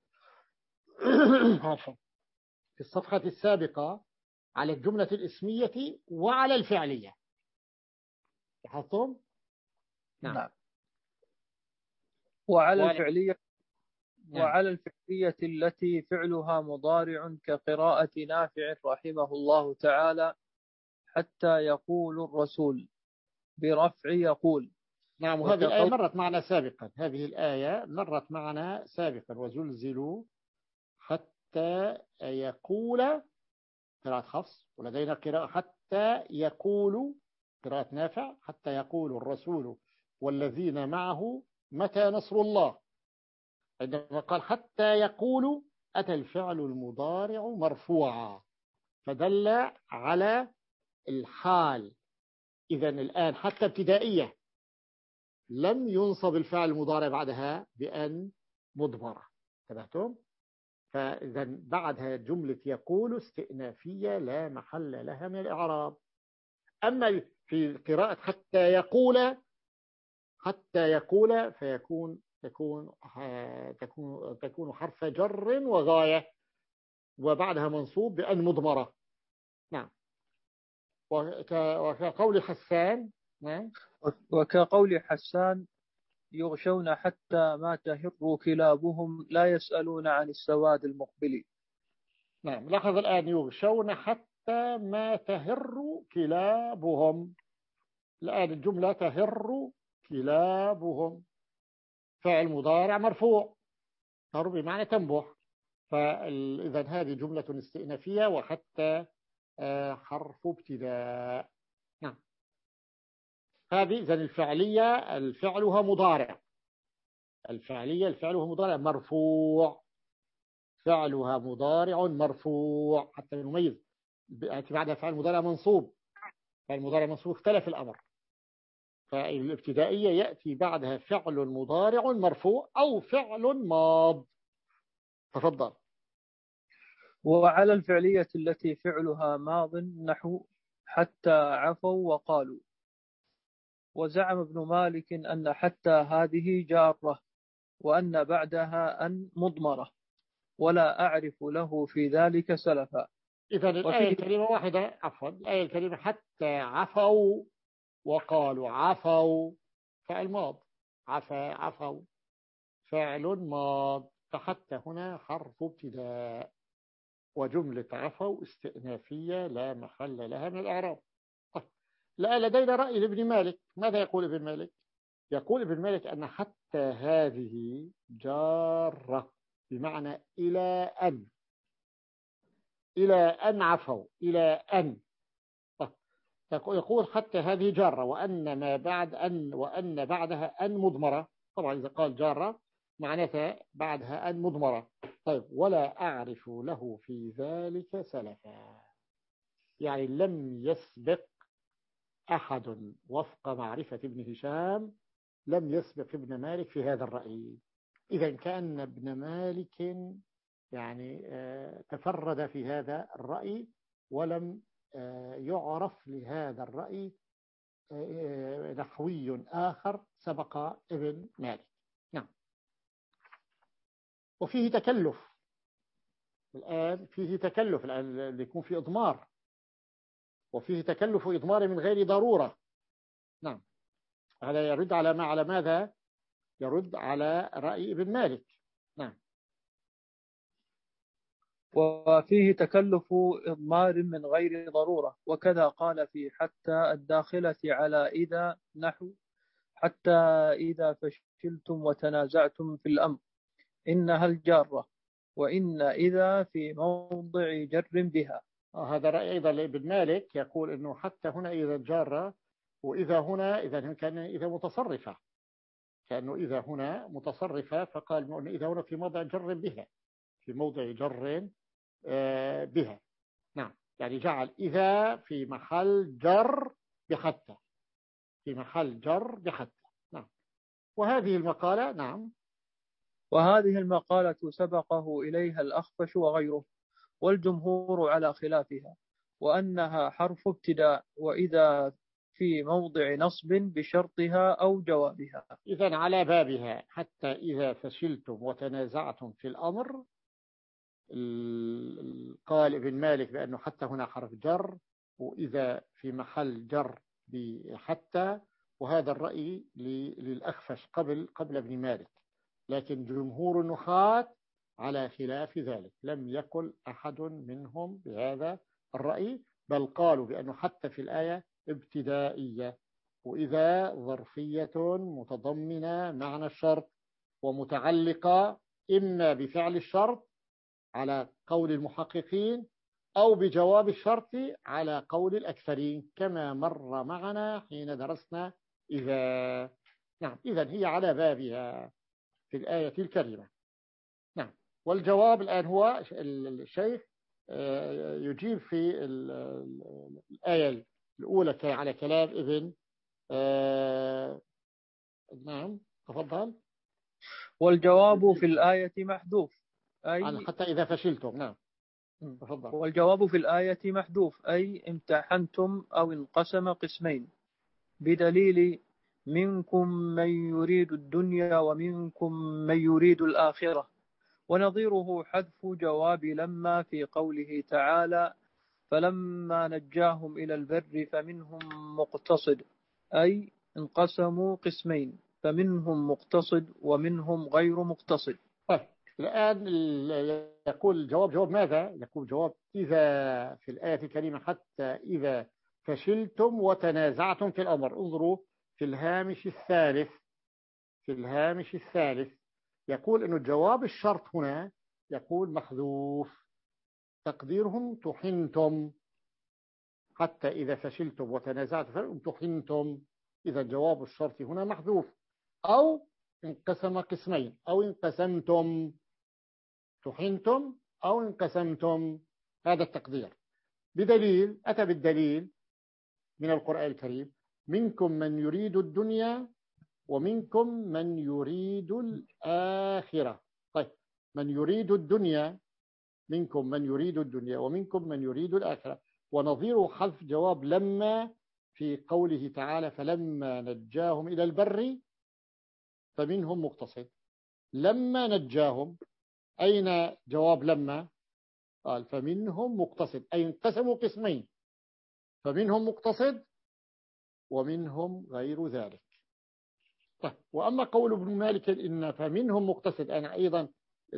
في الصفحة السابقة، على الجملة الاسمية وعلى الفعلية. لاحظتم؟ نعم. نعم. وعلى وعلى الفعلية نعم. وعلى الفعلية التي فعلها مضارع كقراءة نافع رحمه الله تعالى حتى يقول الرسول برفع يقول. نعم. وهذه الآية مرت معنا سابقا، هذه الآية مرت معنا سابقا، وزلزلوا حتى يقول قراءة حفص، ولدينا قراءة حتى يقول قراءة نافع حتى يقول الرسول والذين معه متى نصر الله. عندما قال حتى يقول أتى الفعل المضارع مرفوعا فدل على الحال. إذا الآن حتى ابتدائية لم ينصب الفعل المضارع بعدها بأن مضمرة. انتبهتم؟ فإذا بعدها جملة يقول استئنافية لا محل لها من الإعراب. أما في قراءة حتى يقول، حتى يقول فيكون تكون تكون تكون حرف جر وغاية، وبعدها منصوب بأن مضمرة. نعم. وكقول حسان. نعم. وكقول حسان يغشون حتى ما تهر كلابهم لا يسألون عن السواد المقبل. نعم. لاحظ الآن يغشون حتى ما تهر كلابهم. الآن الجملة تهر كلابهم فعل مضارع مرفوع، تهر بمعنى تنبح، فإذا هذه جملة استئنافية، وحتى حرف ابتداء. نعم، هذه إذن الفعلية الفعلها مضارع، الفعلية الفعلها مضارع مرفوع، فعلها مضارع مرفوع، حتى نميز بعدها فعل مضارع منصوب. فعل مضارع منصوب اختلف الأمر، فالابتدائية يأتي بعدها فعل مضارع مرفوع أو فعل ماض. تفضل. وعلى الفعلية التي فعلها ماض نحو حتى عفوا وقالوا. وزعم ابن مالك أن حتى هذه جارة، وأن بعدها أن مضمرة، ولا أعرف له في ذلك سلفا. إذا الآية الكريمة واحدة، عفوا، الآية الكريمة حتى عفوا وقالوا، عفوا فعل ماض، عفا عفوا فعل ماض، فحتى هنا حرف ابتداء، وجملة عفوا استئنافية لا محل لها من الإعراب. لا، لدينا رأي لابن مالك. ماذا يقول ابن مالك؟ يقول ابن مالك أن حتى هذه جارة، بمعنى إلى أن، إلى أن عفوا، إلى أن. يقول حتى هذه جارة، وأن ما بعد أن، وأن بعدها أن مضمرة. طبعا إذا قال جارة معناتها بعدها أن مضمرة. طيب، ولا أعرف له في ذلك سلفا، يعني لم يسبق أحد وفق معرفة ابن هشام، لم يسبق ابن مالك في هذا الرأي. إذا كان ابن مالك يعني تفرد في هذا الرأي، ولم يعرف لهذا الرأي نحوي آخر سبق ابن مالك. نعم. وفيه تكلف الآن، فيه تكلف الآن يكون في إضمار، وفيه تكلف إضمار من غير ضرورة. نعم، هذا يرد على ما على ماذا؟ يرد على رأي ابن مالك. نعم. وفيه تكلف إضمار من غير ضرورة، وكذا قال في حتى الداخلة على إذا نحو حتى إذا فشلتم وتنازعتم في الأمر إنها الجارة، وإن إذا في موضع جر بها. هذا رأي أيضا لابن مالك، يقول إنه حتى هنا إذا جارة، وإذا هنا إذا كان إذا متصرفة، كأنه إذا هنا متصرفة، فقال إنه إذا هنا في موضع جر بها، في موضع جر بها. نعم، يعني جعل إذا في محل جر بحتى، في محل جر بحتى. نعم. وهذه المقالة، نعم، وهذه المقالة سبقه إليها الأخفش وغيره، والجمهور على خلافها، وأنها حرف ابتداء، وإذا في موضع نصب بشرطها أو جوابها. إذن على بابها حتى إذا فشلتم وتنازعتم في الأمر، قال ابن مالك بأنه حتى هنا حرف جر، وإذا في محل جر بحتى، وهذا الرأي للأخفش قبل قبل ابن مالك. لكن جمهور النحاة على خلاف ذلك، لم يقل أحد منهم بهذا الرأي، بل قالوا بأنه حتى في الآية ابتدائية، وإذا ظرفية متضمنة معنى الشرط، ومتعلقة إما بفعل الشرط على قول المحققين، أو بجواب الشرط على قول الأكثرين، كما مر معنا حين درسنا إذا. نعم، إذن هي على بابها في الآية الكريمة. نعم. والجواب الآن هو الشيخ يجيب في الآية الأولى على كلام ابن. نعم، تفضل. والجواب في الآية محذوف، أي حتى إذا فشلتم. نعم، تفضل. والجواب في الآية محذوف، أي امتحنتم أو انقسم قسمين، بدليل منكم من يريد الدنيا ومنكم من يريد الآخرة. ونظيره حذف جواب لما في قوله تعالى فلما نجاهم إلى البر فمنهم مقتصد، أي انقسموا قسمين، فمنهم مقتصد ومنهم غير مقتصد. طيب، الآن يقول الجواب جواب ماذا؟ يقول جواب إذا في الآية الكريمة حتى إذا فشلتم وتنازعتم في الأمر. انظروا في الهامش الثالث، في الهامش الثالث يقول إنه جواب الشرط هنا يقول محذوف، تقديرهم تحنتم، حتى إذا فشلتم وتنازعتم امتحنتم. إذا جواب الشرط هنا محذوف. أو انقسم قسمين، أو انقسمتم، تحنتم أو انقسمتم، هذا التقدير. بدليل، أتى بالدليل من القرآن الكريم: منكم من يريد الدنيا ومنكم من يريد الآخرة. طيب، من يريد الدنيا، منكم من يريد الدنيا ومنكم من يريد الآخرة. ونظير حذف جواب لما في قوله تعالى: فلما نجاهم إلى البر فمنهم مقتصد. لما نجاهم، أين جواب لما؟ قال فمنهم مقتصد، أي انقسموا قسمين، فمنهم مقتصد ومنهم غير ذلك. طيب، وأما قول ابن مالك إن فمنهم مقتصد، أنا أيضا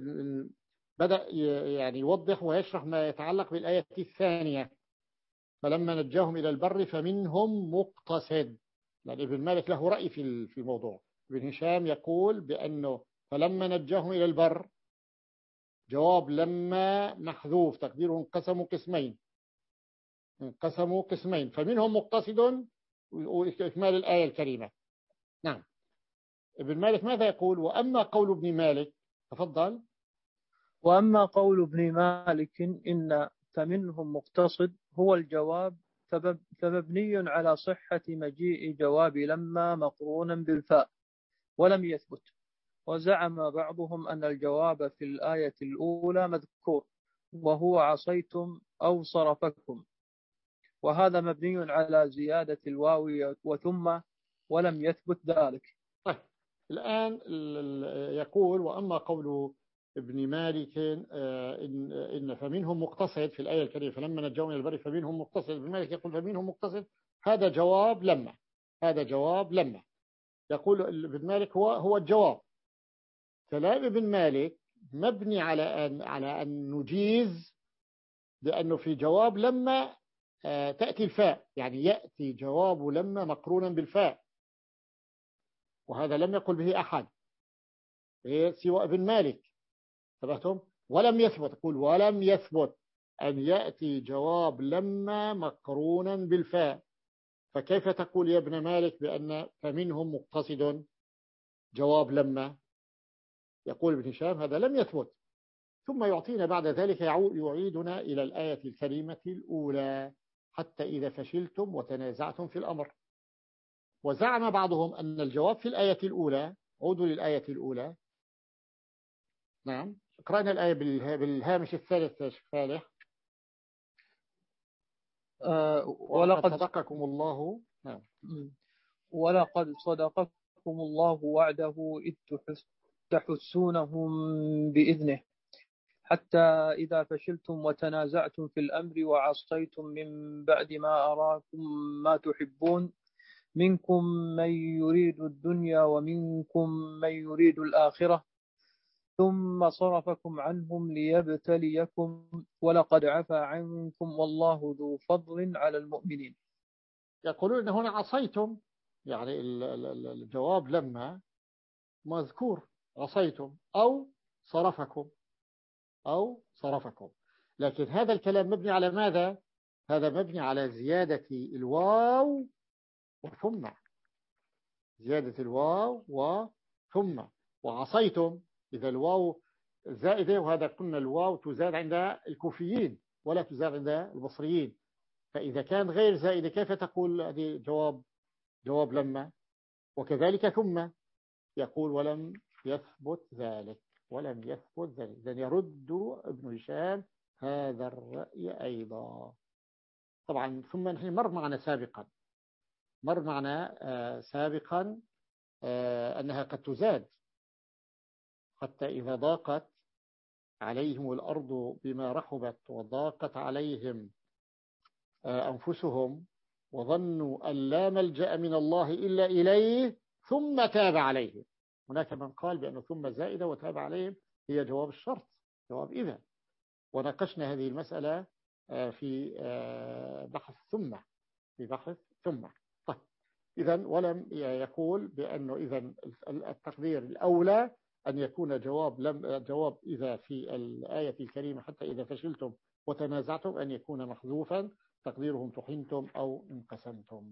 بدأ يعني يوضح ويشرح ما يتعلق بالآية الثانية: فلما نجاهم إلى البر فمنهم مقتصد. يعني ابن مالك له رأي في في الموضوع. ابن هشام يقول بأنه فلما نجاهم إلى البر جواب لما محذوف، تقديره انقسموا قسمين، انقسموا قسمين، فمنهم مقتصد، وإكمال الآية الكريمة. نعم. ابن مالك ماذا يقول؟ وأما قول ابن مالك، تفضل. وأما قول ابن مالك إن فمنهم مقتصد هو الجواب، فمبني على صحة مجيء جواب لما مقرونا بالفاء ولم يثبت. وزعم بعضهم أن الجواب في الآية الأولى مذكور وهو عصيتم أو صرفكم، وهذا مبني على زيادة الواو وثم ولم يثبت ذلك. طيب، الآن يقول وأما قول ابن مالك إن, إن فمنهم مقتصد في الآية الكريمة: فلما نجاهم إلى البر فمنهم مقتصد. ابن مالك يقول فمنهم مقتصد، هذا جواب لما، هذا جواب لما. يقول ابن مالك هو هو الجواب. كلام ابن مالك مبني على أن على أن نجيز، لأنه في جواب لما تأتي الفاء، يعني يأتي جواب لما مقرونا بالفاء، وهذا لم يقل به أحد سوى ابن مالك. تبعتم؟ ولم يثبت، يقول ولم يثبت أن يأتي جواب لما مقرونا بالفاء. فكيف تقول يا ابن مالك بأن فمنهم مقتصد جواب لما؟ يقول ابن هشام هذا لم يثبت. ثم يعطينا بعد ذلك، يعيدنا إلى الآية الكريمة الأولى: حتى إذا فشلتم وتنازعتم في الأمر. وزعم بعضهم أن الجواب في الآية الأولى. عودوا للآية الأولى. نعم، اقرأنا الآية بالهامش الثالث يا شيخ فالح. أه ولقد صدقكم الله. نعم. ولقد صدقكم الله وعده إذ تحسونهم بإذنه حتى إذا فشلتم وتنازعتم في الأمر وعصيتم من بعد ما أراكم ما تحبون منكم من يريد الدنيا ومنكم من يريد الآخرة ثم صرفكم عنهم ليبتليكم ولقد عفا عنكم والله ذو فضل على المؤمنين. يقولون إن هنا عصيتم، يعني الجواب لما مذكور عصيتم أو صرفكم أو صرفكم، لكن هذا الكلام مبني على ماذا؟ هذا مبني على زيادة الواو وثم، زيادة الواو وثم. وعصيتم إذا الواو زائدة، وهذا قلنا الواو تزاد عند الكوفيين ولا تزاد عند البصريين، فإذا كان غير زائدة كيف تقول هذه جواب جواب لما؟ وكذلك ثم يقول ولم يثبت ذلك، ولم يثبت ذلك. إذن يرد ابن هشام هذا الرأي أيضا. طبعا ثم نحن مر معنا سابقا مر معنا آه سابقا آه أنها قد تزاد: حتى إذا ضاقت عليهم الأرض بما رحبت وضاقت عليهم آه أنفسهم وظنوا أن لا ملجأ من الله إلا إليه ثم تاب عليهم. هناك من قال بأنه ثم زائدة وتاب عليهم هي جواب الشرط، جواب إذا. وناقشنا هذه المسألة في بحث ثم في بحث ثم طيب، إذن ولم يقول بأنه إذن التقدير الأولى أن يكون جواب لم جواب إذا في الآية الكريمة حتى إذا فشلتم وتنازعتم أن يكون محذوفا تقديره امتحنتم أو انقسمتم.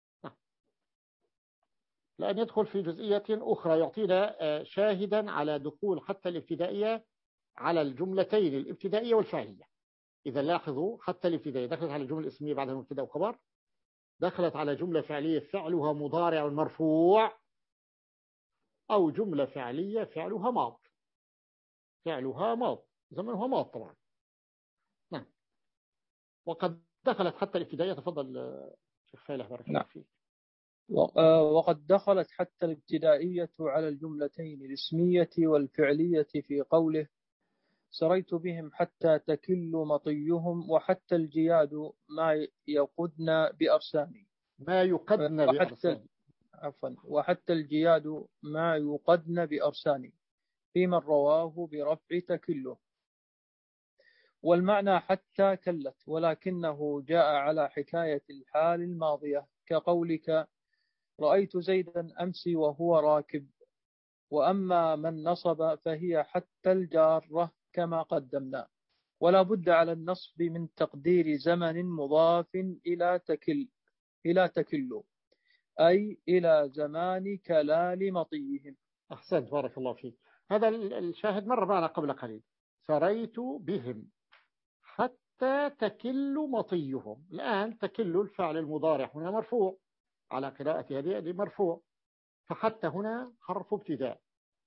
لأن يدخل في جزئية أخرى يعطينا شاهدا على دخول حتى الابتدائية على الجملتين الابتدائية والفعلية. إذا لاحظوا حتى الابتدائية دخلت على الجملة الاسمية بعدها مبتدأ وخبر، دخلت على جملة فعلية فعلها مضارع مرفوع، أو جملة فعلية فعلها ماض، فعلها ماض زمنها ماض طبعا. نعم. وقد دخلت حتى الابتدائية. تفضل شيخ فالح بارك الله فيك. وقد دخلت حتى الابتدائية على الجملتين الاسمية والفعلية في قوله سريت بهم حتى تكل مطيهم وحتى الجياد ما يقدن بأرساني ما يقدن بأرساني عفوا وحتى الجياد ما يقدن بأرساني في من رواه برفع تكله. والمعنى حتى كلت، ولكنه جاء على حكاية الحال الماضية كقولك رأيت زيدا أمس وهو راكب. وأما من نصب فهي حتى الجارة كما قدمنا، ولا بد على النصب من تقدير زمن مضاف إلى تكل إلى تكل أي إلى زمان كلال مطيهم. أحسنت بارك الله فيك. هذا الشاهد مر معنا قبل قليل، سريت بهم حتى تكل مطيهم. الآن تكل الفعل المضارع هنا مرفوع على قراءة هذه مرفوع، فحتى هنا حرف ابتداء.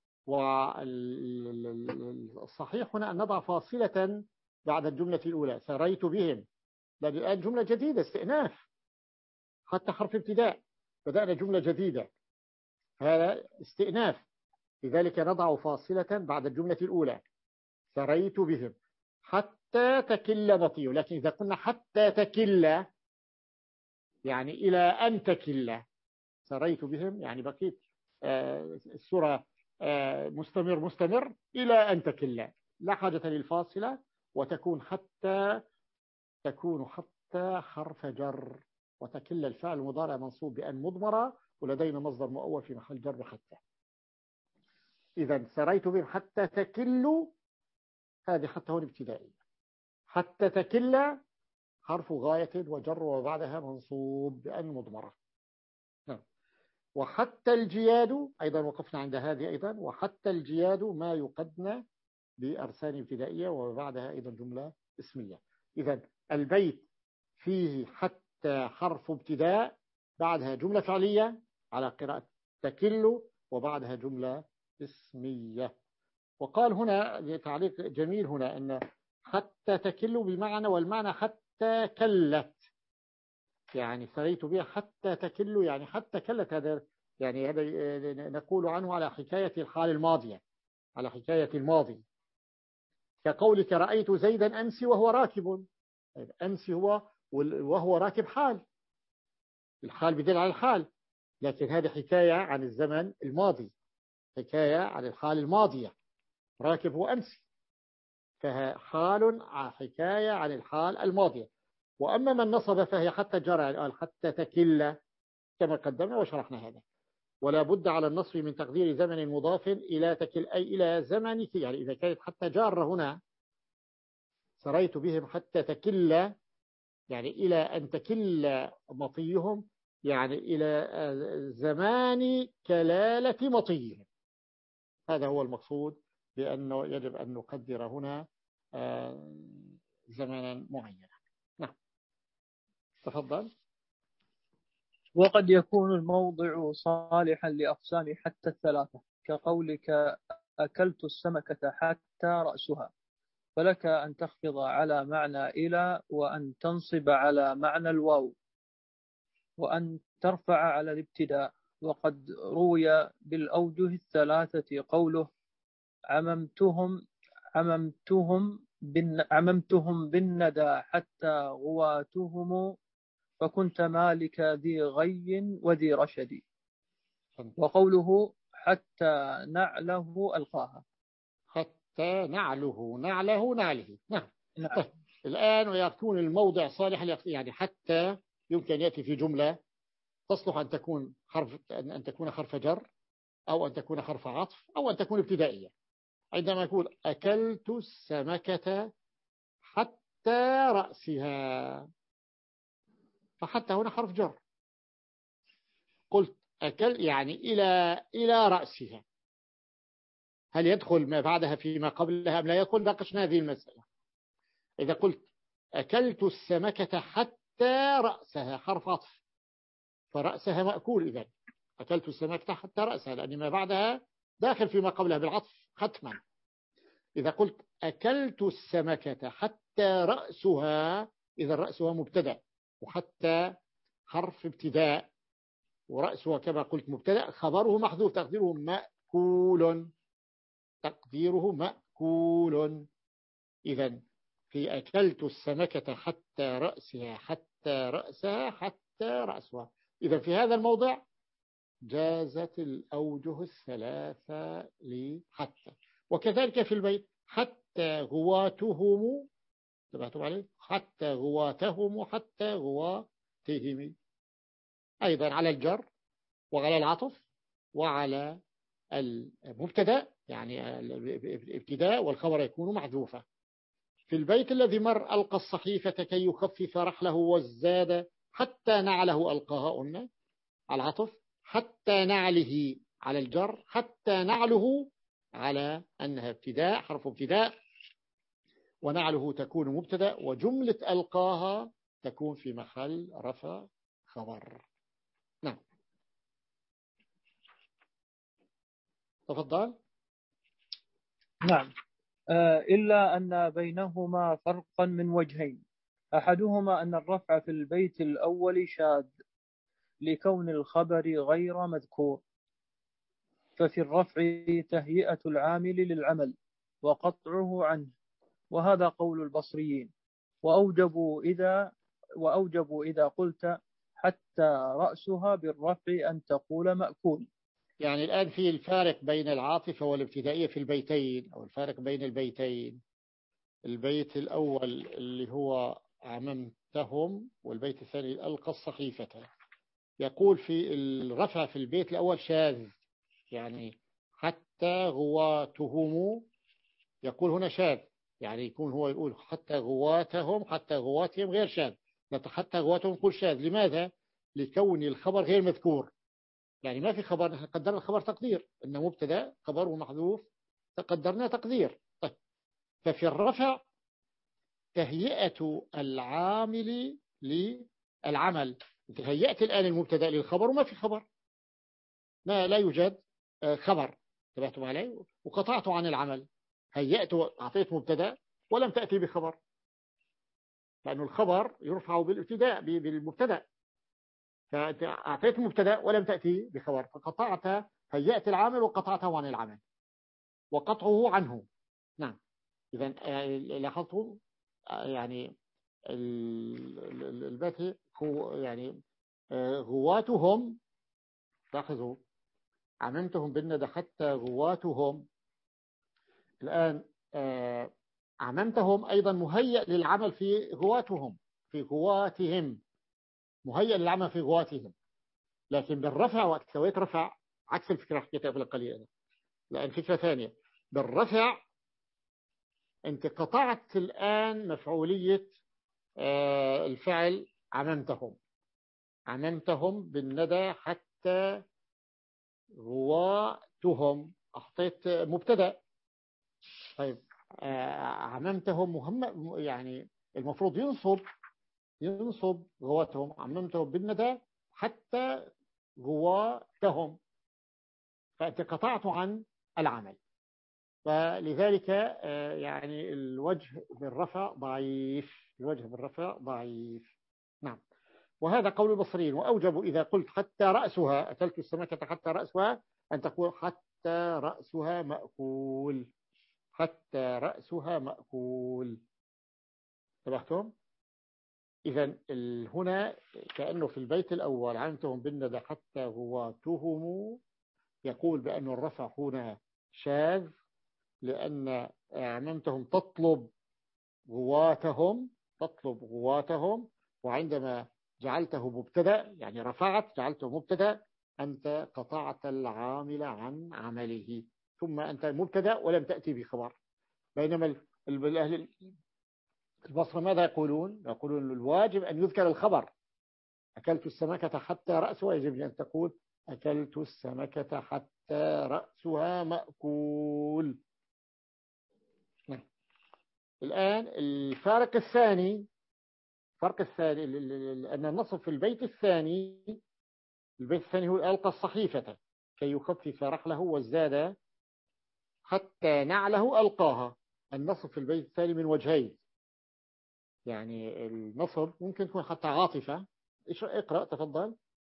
والصحيح هنا أن نضع فاصلة بعد الجملة الأولى سريت بهم، لأن الآن جملة جديدة استئناف، حتى حرف ابتداء بدأنا جملة جديدة، هذا استئناف، لذلك نضع فاصلة بعد الجملة الأولى سريت بهم حتى تكل مطي. لكن إذا قلنا حتى تكل يعني إلى أن تكل، سريت بهم يعني بقيت السورة مستمر مستمر إلى أن تكل، لا حاجة للفاصلة، وتكون حتى تكون حتى حرف جر، وتكل الفعل المضارع منصوب بأن مضمرة، ولدينا مصدر مؤول في محل جر حتى. إذا سريت بهم حتى تكل، هذه حتى هون ابتدائية. حتى تكل حرف غاية وجر وبعدها منصوب بأن مضمرة. وحتى الجياد أيضا وقفنا عند هذه أيضا، وحتى الجياد ما يقدن بأرسان ابتدائية وبعدها أيضا جملة اسمية. إذا البيت فيه حتى حرف ابتداء بعدها جملة فعلية على قراءة تكل وبعدها جملة اسمية. وقال هنا تعليق جميل هنا أن حتى تكل بمعنى، والمعنى حتى كلت، يعني سريت بها حتى تكل يعني حتى كلت. هذا يعني هذا نقول عنه على حكاية الحال الماضية، على حكاية الماضي، كقولك رأيت زيدا أمس وهو راكب. أمس هو وهو راكب حال، الحال بدل على الحال، لكن هذه حكاية عن الزمن الماضي، حكاية عن الحال الماضية، راكب هو أمس، فحال حكاية عن الحال الماضية. وأما من نصب فهي حتى جرى حتى تكل كما قدمنا وشرحنا هذا. ولا بد على النصب من تقدير زمن مضاف إلى تكل أي إلى زمن، يعني إذا كانت حتى جارة هنا سريت بهم حتى تكل يعني إلى أن تكل مطيهم، يعني إلى زمان كلالة مطيهم. هذا هو المقصود بأنه يجب أن نقدر هنا زمانا معينا. نعم تفضل. وقد يكون الموضع صالحا لأقسام حتى الثلاثة، كقولك أكلت السمكة حتى رأسها، فلك أن تخفض على معنى إلى، وأن تنصب على معنى الواو، وأن ترفع على الابتداء. وقد روي بالأوجه الثلاثة قوله عممتهم عممتهم بن عممتهم بالندى حتى غواتهم، فكنت مالك ذي غي وذي رشد. وقوله حتى نعله ألقاها، حتى نعله نعله نعله. نعم. نعم. طيب. الآن ويكون الموضع صالح، يعني حتى يمكن يأتي في جملة تصلح أن تكون حرف أن تكون حرف جر، أو أن تكون حرف عطف أو أن تكون ابتدائية. عندما أقول أكلت السمكة حتى رأسها، فحتى هنا حرف جر. قلت أكل يعني إلى إلى رأسها، هل يدخل ما بعدها فيما قبلها أم لا يدخل؟ ناقشنا هذه المسألة. إذا قلت أكلت السمكة حتى رأسها حرف عطف، فرأسها مأكول. إذا أكلت السمكة حتى رأسها، لأن ما بعدها داخل فيما قبلها بالعطف حتما. إذا قلت أكلت السمكة حتى رأسها، إذا رأسها مبتدأ، وحتى حرف ابتداء، ورأسها كما قلت مبتدأ، خبره محذوف تقديره مأكول، تقديره مأكول. إذا في أكلت السمكة حتى رأسها حتى رأسها حتى رأسها. إذا في هذا الموضع جازت الأوجه الثلاثة لحتى. وكذلك في البيت حتى غواتهم، تبعتم عليه حتى غواتهم حتى غواتهم، أيضا على الجر وعلى العطف وعلى المبتدا، يعني الابتداء والخبر يكون محذوفا. في البيت الذي مر ألقى الصحيفة كي يخفف رحله وازداد حتى نعله ألقاها أن العطف، حتى نعله على الجر، حتى نعله على أنها ابتداء حرف ابتداء، ونعله تكون مبتدا، وجملة ألقاها تكون في محل رفع خبر. نعم تفضل. نعم. آه إلا أن بينهما فرقا من وجهين. أحدهما أن الرفع في البيت الأول شاذ لكون الخبر غير مذكور، ففي الرفع تهيئة العامل للعمل وقطعه عنه، وهذا قول البصريين. وأوجبوا إذا وأوجبوا إذا قلت حتى رأسها بالرفع أن تقول مأكول. يعني الآن في الفارق بين العاطفة والابتدائية في البيتين، أو الفارق بين البيتين. البيت الأول اللي هو عممتهم، والبيت الثاني ألقى الصحيفة. يقول في الرفع في البيت الأول شاذ، يعني حتى غواتهم، يقول هنا شاذ، يعني يكون هو يقول حتى غواتهم حتى غواتهم غير شاذ، حتى غواتهم يقول شاذ. لماذا؟ لكون الخبر غير مذكور، يعني ما في خبر. نحن قدرنا الخبر تقدير إنه مبتدا خبره محذوف، تقدرنا تقدير. طيب. ففي الرفع تهيئة العامل للعمل، هيئت الآن المبتدا للخبر وما في خبر، ما لا يوجد خبر، تبعتم علي، وقطعت عن العمل. هيئت أعطيت مبتدا ولم تأتي بخبر، لأن الخبر يرفع بالابتداء بالمبتدا، فأعطيت مبتدا ولم تأتي بخبر، فقطعت، هيئت العامل وقطعته عن العمل وقطعه عنه. نعم. إذا لاحظتم يعني البيت هو يعني غواتهم، لاحظوا عممتهم بالندى حتى غواتهم. الآن عممتهم أيضا مهيئ للعمل في غواتهم، في غواتهم، مهيئ للعمل في غواتهم. لكن بالرفع، وقت سويت رفع عكس الفكرة حكيتها قبل قليل، لأن فكرة ثانية. بالرفع أنت قطعت الآن مفعولية الفعل عممتهم، عممتهم بالندى حتى غواتهم، أحطيت مبتدأ. طيب عممتهم مهم، يعني المفروض ينصب ينصب غواتهم، عممتهم بالندى حتى غواتهم، فأنت قطعت عن العمل. فلذلك يعني الوجه بالرفع ضعيف، الوجه بالرفع ضعيف. نعم. وهذا قول البصريين. وأوجبوا إذا قلت حتى رأسها، أكلت السمكة حتى رأسها، أن تقول حتى رأسها مأكول، حتى رأسها مأكول. تبعتم؟ إذن هنا كأنه في البيت الأول علمتهم بالندى حتى غواتهم، يقول بأن الرفع هنا شاذ، لأن عممتهم تطلب غواتهم، تطلب غواتهم، وعندما جعلته مبتدا، يعني رفعت جعلته مبتدا، أنت قطعت العامل عن عمله، ثم أنت مبتدأ ولم تأتي بخبر. بينما الأهل البصرة ماذا يقولون؟ يقولون الواجب أن يذكر الخبر. أكلت السمكة حتى رأسها، يجب أن تقول أكلت السمكة حتى رأسها مأكول. الآن الفارق الثاني، الفرق الثاني أن النصب في البيت الثاني، البيت الثاني هو ألقى الصحيفة كي يخفف رحله وازداد حتى نعله ألقاها. النصب في البيت الثاني من وجهين، يعني النصب ممكن تكون حتى عاطفة. اقرأ تفضل.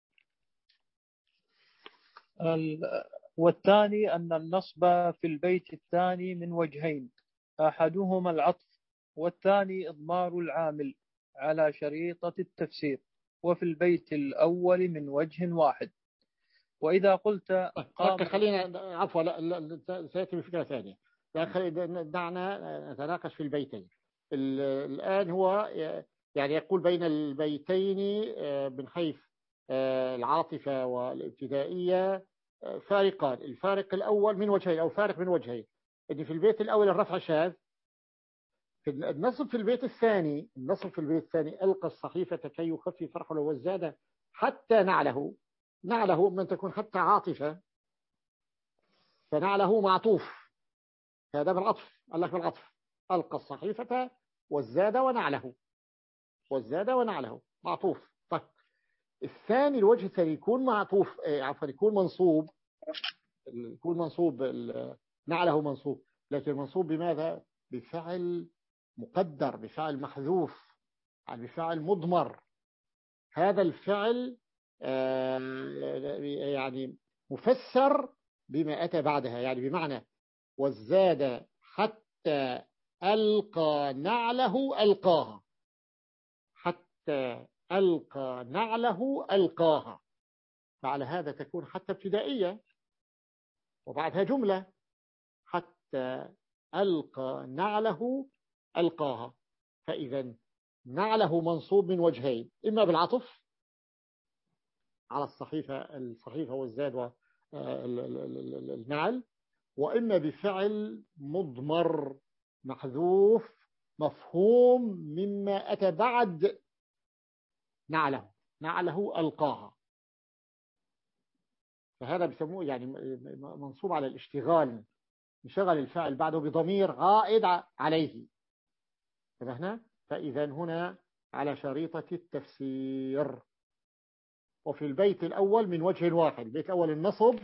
والثاني أن النصب في البيت الثاني من وجهين، أحدهما العطف، والثاني إضمار العامل على شريطة التفسير، وفي البيت الأول من وجه واحد. وإذا قلت قام خلينا عفوا لا, لا سيأتي بفكرة ثانية. دعنا نتناقش في البيتين. الآن هو يعني يقول بين البيتين من حيث العاطفة والابتدائية فارقان. الفارق الأول من وجهين أو فارق من وجهين، إن في البيت الأول الرفع شاذ، في النصب في البيت الثاني، النصب في البيت الثاني ألقى الصحيفة كي يخفف رحله وازداد حتى نعله. نعله من تكون حتى عاطفة، فنعله معطوف، هذا بالعطف. قال لك بالعطف ألقى الصحيفة وازداد ونعله، وازداد ونعله معطوف. طيب الثاني الوجه الثاني يكون معطوف، عفوا يكون منصوب، يكون منصوب نعله منصوب، لكن منصوب بماذا؟ بفعل مقدر، بفعل محذوف، يعني بفعل مضمر. هذا الفعل يعني مفسر بما أتى بعدها، يعني بمعنى وازداد حتى ألقى نعله ألقاها، حتى ألقى نعله ألقاها. فعلى هذا تكون حتى ابتدائية وبعدها جملة، حتى ألقى نعله ألقاها. فإذا نعله منصوب من وجهين، إما بالعطف على الصحيفة الصحيفة والزاد والنعل، وإما بفعل مضمر محذوف مفهوم مما أتى بعد نعله، نعله ألقاها. فهذا بيسموه يعني منصوب على الاشتغال، انشغل الفاعل بعده بضمير عائد عليه. فهنا فإذا هنا على شريطة التفسير. وفي البيت الأول من وجه واحد، البيت الأول النصب،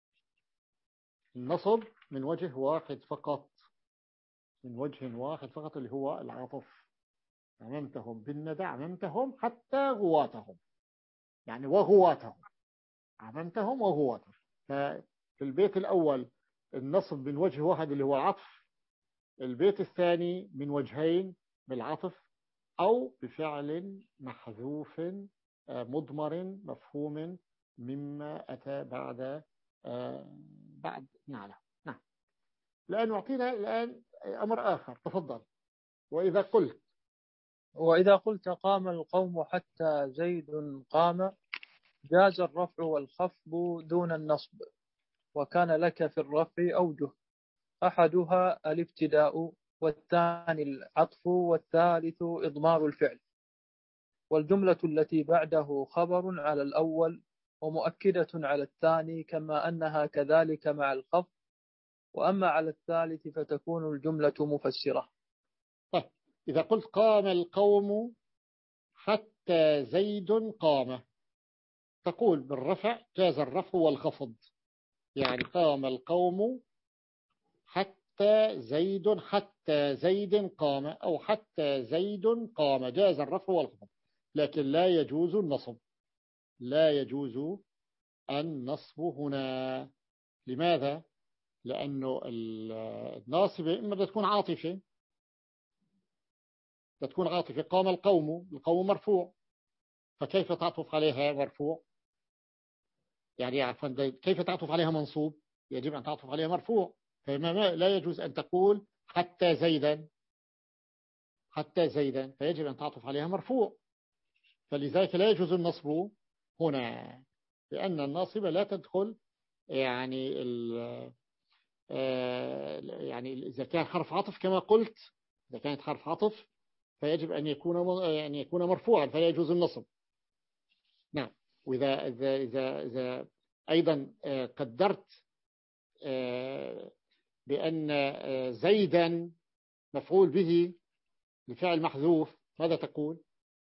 النصب من وجه واحد فقط، من وجه واحد فقط اللي هو العطف. عممتهم بالندى، عممتهم حتى غواتهم، يعني وغواتهم، عممتهم وغواتهم. ففي البيت الأول النصب من وجه واحد اللي هو العطف، البيت الثاني من وجهين بالعطف أو بفعل محذوف مضمر مفهوم مما أتى بعد بعد نعله. نعم. الآن أعطينا الآن أمر آخر، تفضل. وإذا قلت وإذا قلت قام القوم حتى زيد قام، جاز الرفع والخفض دون النصب، وكان لك في الرفع أوجه، أحدها الابتداء، والثاني العطف، والثالث إضمار الفعل. والجملة التي بعده خبر على الأول ومؤكدة على الثاني، كما أنها كذلك مع الخفض. وأما على الثالث فتكون الجملة مفسرة. طيب إذا قلت قام القوم حتى زيد قام، تقول بالرفع جاز الرفع والخفض، يعني قام القوم حتى زيد، حتى زيد قام، أو حتى زيد قام، جاز الرفع والخفض، لكن لا يجوز النصب، لا يجوز النصب هنا. لماذا؟ لأنه الناصبة إما بتكون عاطفة، بتكون عاطفة. قام القوم، القوم مرفوع، فكيف تعطف عليها مرفوع؟ يعني كيف تعطف عليها منصوب؟ يجب أن تعطف عليها مرفوع. فما لا يجوز أن تقول حتى زيدا، حتى زيدا، فيجب أن تعطف عليها مرفوع. فلذلك لا يجوز النصب هنا. لأن الناصبة لا تدخل يعني يعني إذا كان حرف عطف كما قلت، إذا كانت حرف عطف فيجب أن يكون يعني يكون مرفوعا فلا يجوز النصب. نعم. وإذا إذا إذا إذا أيضا قدرت بأن زيدا مفعول به لفعل محذوف، ماذا تقول؟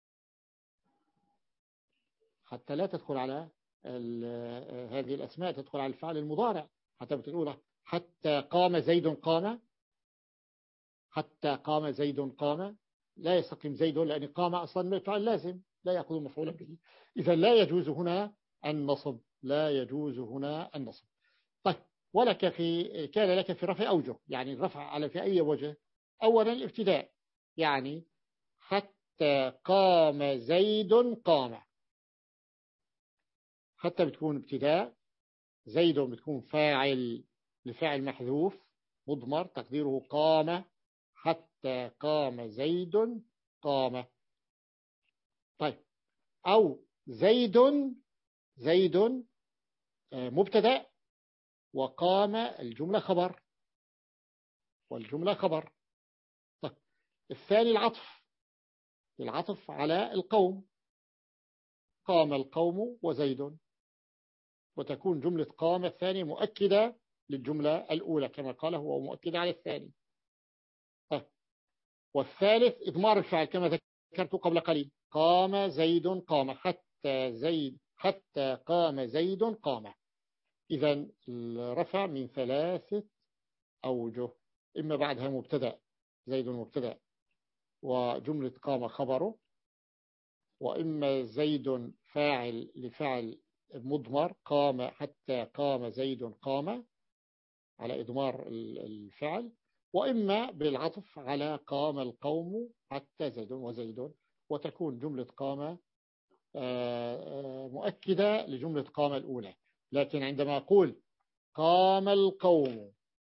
حتى لا تدخل على هذه الأسماء، تدخل على الفعل المضارع. حتى بتقول حتى قام زيد قام، حتى قام زيد قام، لا يستقيم زيد لأن قام أصلا فعل لازم لا يأخذ مفعولا به. إذا لا يجوز هنا النصب، لا يجوز هنا النصب. طيب، ولك في كان لك في رفع أوجه، يعني الرفع على في أي وجه؟ أولا الابتداء، يعني حتى قام زيد قام، حتى بتكون ابتداء، زيد بتكون فاعل لفعل محذوف مضمر تقديره قام، حتى قام زيد قام. طيب، أو زيد زيد مبتدأ وقام الجملة خبر، والجملة خبر. طيب، الثاني العطف، العطف على القوم، قام القوم وزيد، وتكون جملة قام الثانية مؤكدة للجملة الأولى كما قال هو مؤكدة على الثاني. طيب، والثالث إضمار الفعل كما ذكرت قبل قليل، قام زيد قام، حتى زيد حتى قام زيد قام. إذن الرفع من ثلاثة أوجه، إما بعدها مبتدأ زيد مبتدأ وجملة قام خبره، وإما زيد فاعل لفعل مضمر قام، حتى قام زيد قام على إضمار الفعل، وإما بالعطف على قام القوم حتى زيد وزيد، وتكون جملة قام مؤكدة لجملة قام الأولى. لكن عندما أقول قام القوم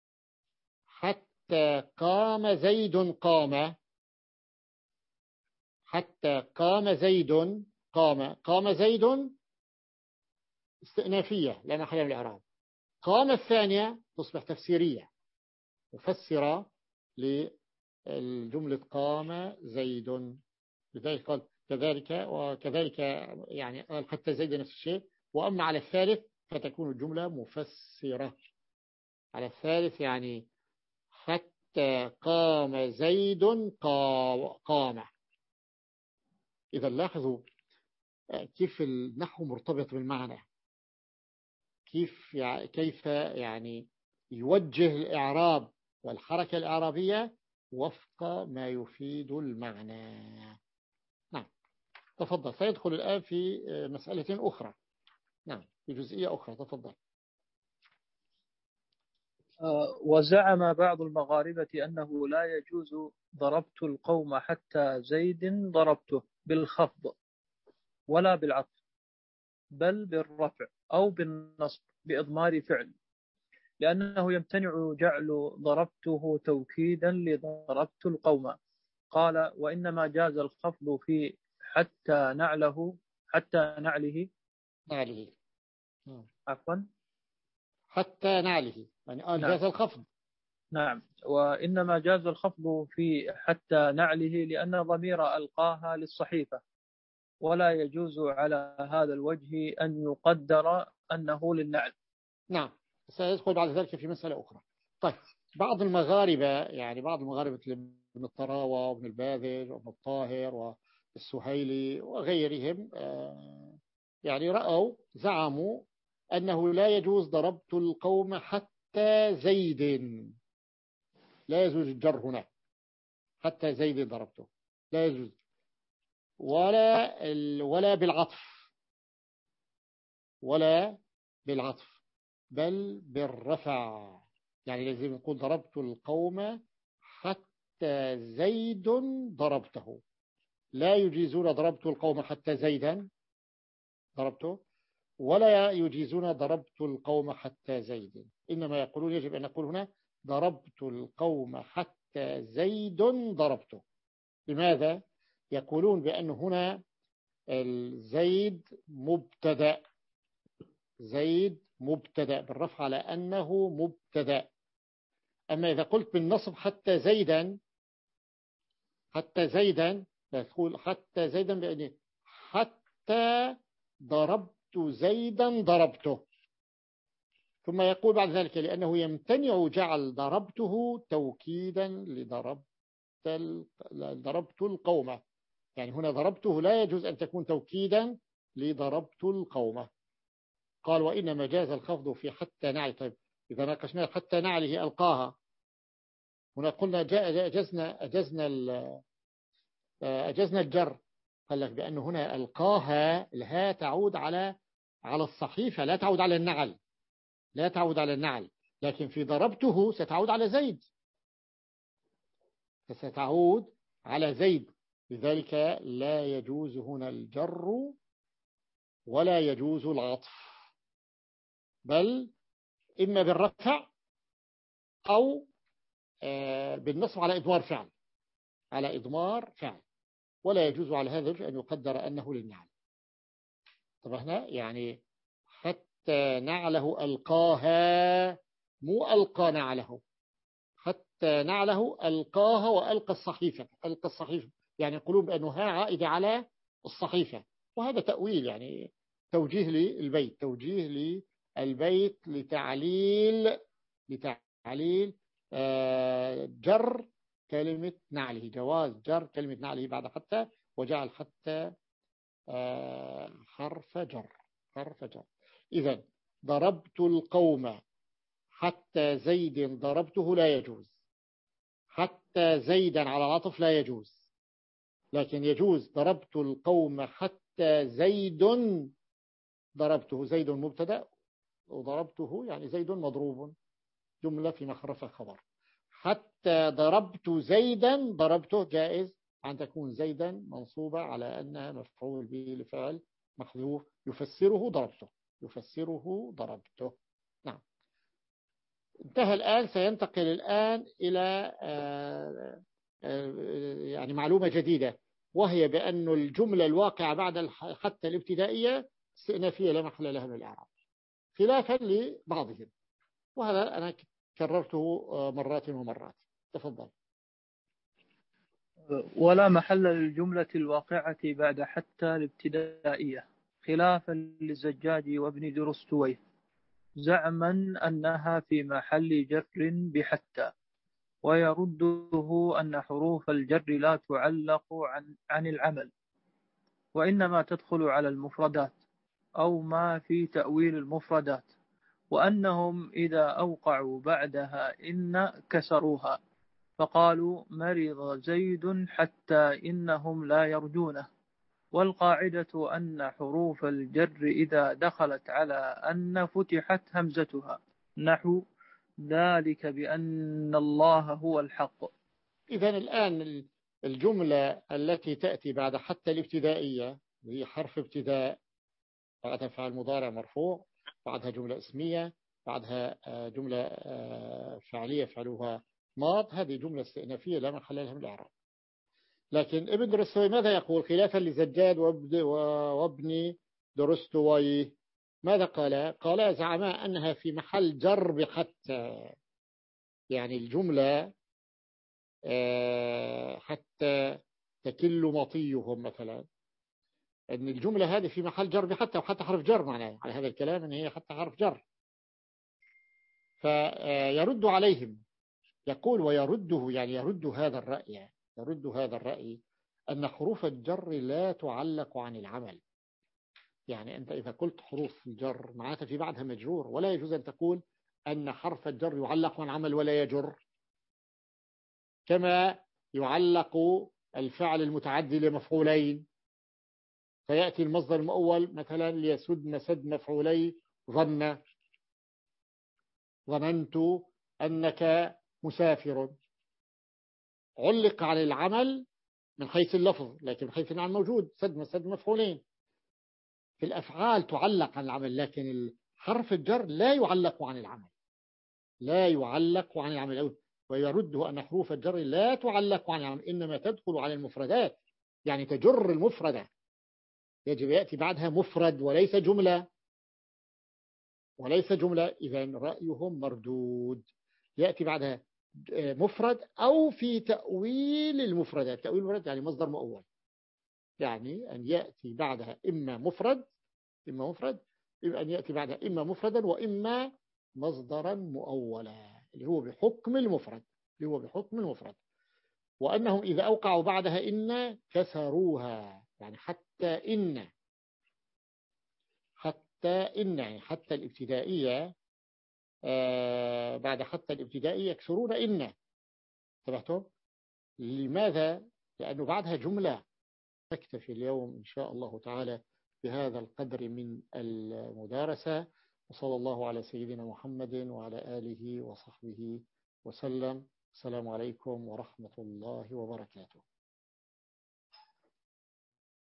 حتى قام زيد قام، حتى قام زيد قام، قام زيد استئنافية لا محل من الإعراب، قام الثانية تصبح تفسيرية مفسرة للجملة قام زيد. لذلك قال كذلك وكذلك، يعني قال حتى زيد نفس الشيء. وأما على الثالث فتكون الجملة مفسرة على الثالث، يعني حتى قام زيد قام. إذا لاحظوا كيف النحو مرتبط بالمعنى، كيف يعني كيف يعني يوجه الإعراب والحركة الإعرابية وفق ما يفيد المعنى. نعم، تفضل. سيدخل الآن في مسألة أخرى، نعم، في جزئية أخرى، تفضل. وزعم بعض المغاربة أنه لا يجوز ضربت القوم حتى زيد ضربته بالخفض ولا بالعطف، بل بالرفع أو بالنصب بإضمار فعل، لأنه يمتنع جعل ضربته توكيدا لضربت القوم. قال وإنما جاز الخفض في حتى نعله حتى نعله نعله عفوا حتى نعله، يعني آه جاز نعم. الخفض. نعم، وإنما جاز الخفض في حتى نعله لأن ضمير ألقاها للصحيفة، ولا يجوز على هذا الوجه أن يقدر أنه للنعل. نعم، سيدخل بعد ذلك في مسألة أخرى. طيب، بعض المغاربة، يعني بعض المغاربة ابن الطراوة وابن الباذل وابن الطاهر والسهيلي وغيرهم يعني رأوا زعموا أنه لا يجوز ضربت القوم حتى زيد، لا يجوز الجر هنا، حتى زيد ضربته لا يجوز، ولا ولا بالعطف، ولا بالعطف بل بالرفع. يعني لازم يقول ضربت القوم حتى زيد ضربته، لا يجيزون ضربت القوم حتى زيدا ضربته، ولا يجيزون ضربت القوم حتى زيد، إنما يقولون يجب أن نقول هنا ضربت القوم حتى زيد ضربته. لماذا؟ يقولون بأن هنا الزيد مبتدأ زيد مبتدأ بالرفع على أنه مبتدأ. أما إذا قلت بالنصب حتى زيدا، حتى زيدا تقول حتى زيدا بأن حتى ضربت زيدا ضربته، ثم يقول بعد ذلك لأنه يمتنع جعل ضربته توكيدا لضربت ضربت القومة. يعني هنا ضربته لا يجوز أن تكون توكيدا لضربت القومة. قال وإنما جاز الخفض في حتى نعل. طيب إذا ناقشنا حتى نعله ألقاها، هنا قلنا أجزنا أجزنا أجزنا الجر. قال لك بأنه هنا ألقاها الها تعود على على الصحيفة، لا تعود على النعل، لا تعود على النعل. لكن في ضربته ستعود على زيد، ستعود على زيد. لذلك لا يجوز هنا الجر ولا يجوز العطف، بل إما بالرفع أو بالنصب على إضمار فعل، على إضمار فعل. ولا يجوز على هذا الوجه أن يقدر أنه للنعل. طبعا هنا يعني حتى نعله ألقاها، مو ألقى نعله، حتى نعله ألقاها وألقى الصحيفة. ألقى الصحيفة يعني يقولون بأنها عائدة على الصحيفة، وهذا تأويل يعني توجيه للبيت، توجيه للبيت لتعليل لتعليل جر كلمة نعله، جواز جر كلمة نعله بعد حتى، وجعل حتى حرف جر، حرف جر. إذن ضربت القوم حتى زيد ضربته لا يجوز، حتى زيدا على العطف لا يجوز، لكن يجوز ضربت القوم حتى زيد ضربته. زيد مبتدأ وضربته يعني زيد مضروب، جملة في مخرف الخبر. حتى ضربت زيدا ضربته جائز أن تكون زيدا منصوبة على أنها مفعول به لفعل محذوف يفسره ضربته، يفسره ضربته. نعم. انتهى الآن. سينتقل الآن إلى يعني معلومة جديدة، وهي بأن الجملة الواقعة بعد حتى الابتدائية استئنافية لا محل لها من الإعراب، خلافا لبعضهم، وهذا أنا كررته مرات ومرات. تفضل. ولا محل للجملة الواقعة بعد حتى الابتدائية، خلافا للزجاج وابن درستويه، زعما أنها في محل جر بحتى، ويرده أن حروف الجر لا تعلق عن, عن العمل، وإنما تدخل على المفردات أو ما في تأويل المفردات، وأنهم إذا أوقعوا بعدها إن كسروها فقالوا مرض زيد حتى إنهم لا يرجونه. والقاعدة أن حروف الجر إذا دخلت على أن فتحت همزتها، نحو ذلك بأن الله هو الحق. إذن الآن الجملة التي تأتي بعد حتى الابتدائية هي حرف ابتداء، بعدها فعل مضارع مرفوع، بعدها جملة اسمية، بعدها جملة فعلية فعلوها ماض، هذه جملة استئنافية لا محل لها من الإعراب. لكن ابن درستوي ماذا يقول خلافا لزجاد وابن درستوي؟ ماذا قال؟ قال زعما أنها في محل جر بحتى، يعني الجملة حتى تكل مطيهم مثلا، أن الجملة هذه في محل جر بحتى، وحتى حرف جر معناه على هذا الكلام أن هي حتى حرف جر. فيرد عليهم يقول ويرده، يعني يرد هذا الرأي، يرد هذا الرأي أن حروف الجر لا تعلق عن العمل. يعني أنت إذا قلت حروف الجر معناتها في بعدها مجرور، ولا يجوز أن تقول أن حرف الجر يعلق عن العمل ولا يجر، كما يعلق الفعل المتعدي لمفعولين، فيأتي المصدر المؤول مثلا ليسدن سد مفعولي ظن، ظننت أنك مسافر، علق على العمل من حيث اللفظ، لكن من حيث المعنى موجود سد مسد مفعولين. في الأفعال تعلق عن العمل، لكن حرف الجر لا يعلق عن العمل، لا يعلق عن العمل. ويرده أن حروف الجر لا تعلق عن العمل، إنما تدخل على المفردات، يعني تجر المفردة، يجب يأتي بعدها مفرد وليس جملة. وليس جملة، إذن رأيهم مردود. يأتي بعدها مفرد أو في تأويل المفردات. تأويل المفرد يعني مصدر مؤول، يعني أن يأتي بعدها إما مفرد إما مفرد إما أن يأتي بعدها إما مفردا وإما مصدرا مؤولا اللي هو بحكم المفرد اللي هو بحكم المفرد. وأنهم إذا أوقعوا بعدها إن كسروها، يعني حتى إن حتى إن يعني حتى الابتدائية آه بعد حتى الابتدائية يكسرون إن. انتبهتم؟ لماذا؟ لأنه بعدها جملة. نكتفي اليوم إن شاء الله تعالى بهذا القدر من المدارسة، وصلى الله على سيدنا محمد وعلى آله وصحبه وسلم. السلام عليكم ورحمة الله وبركاته.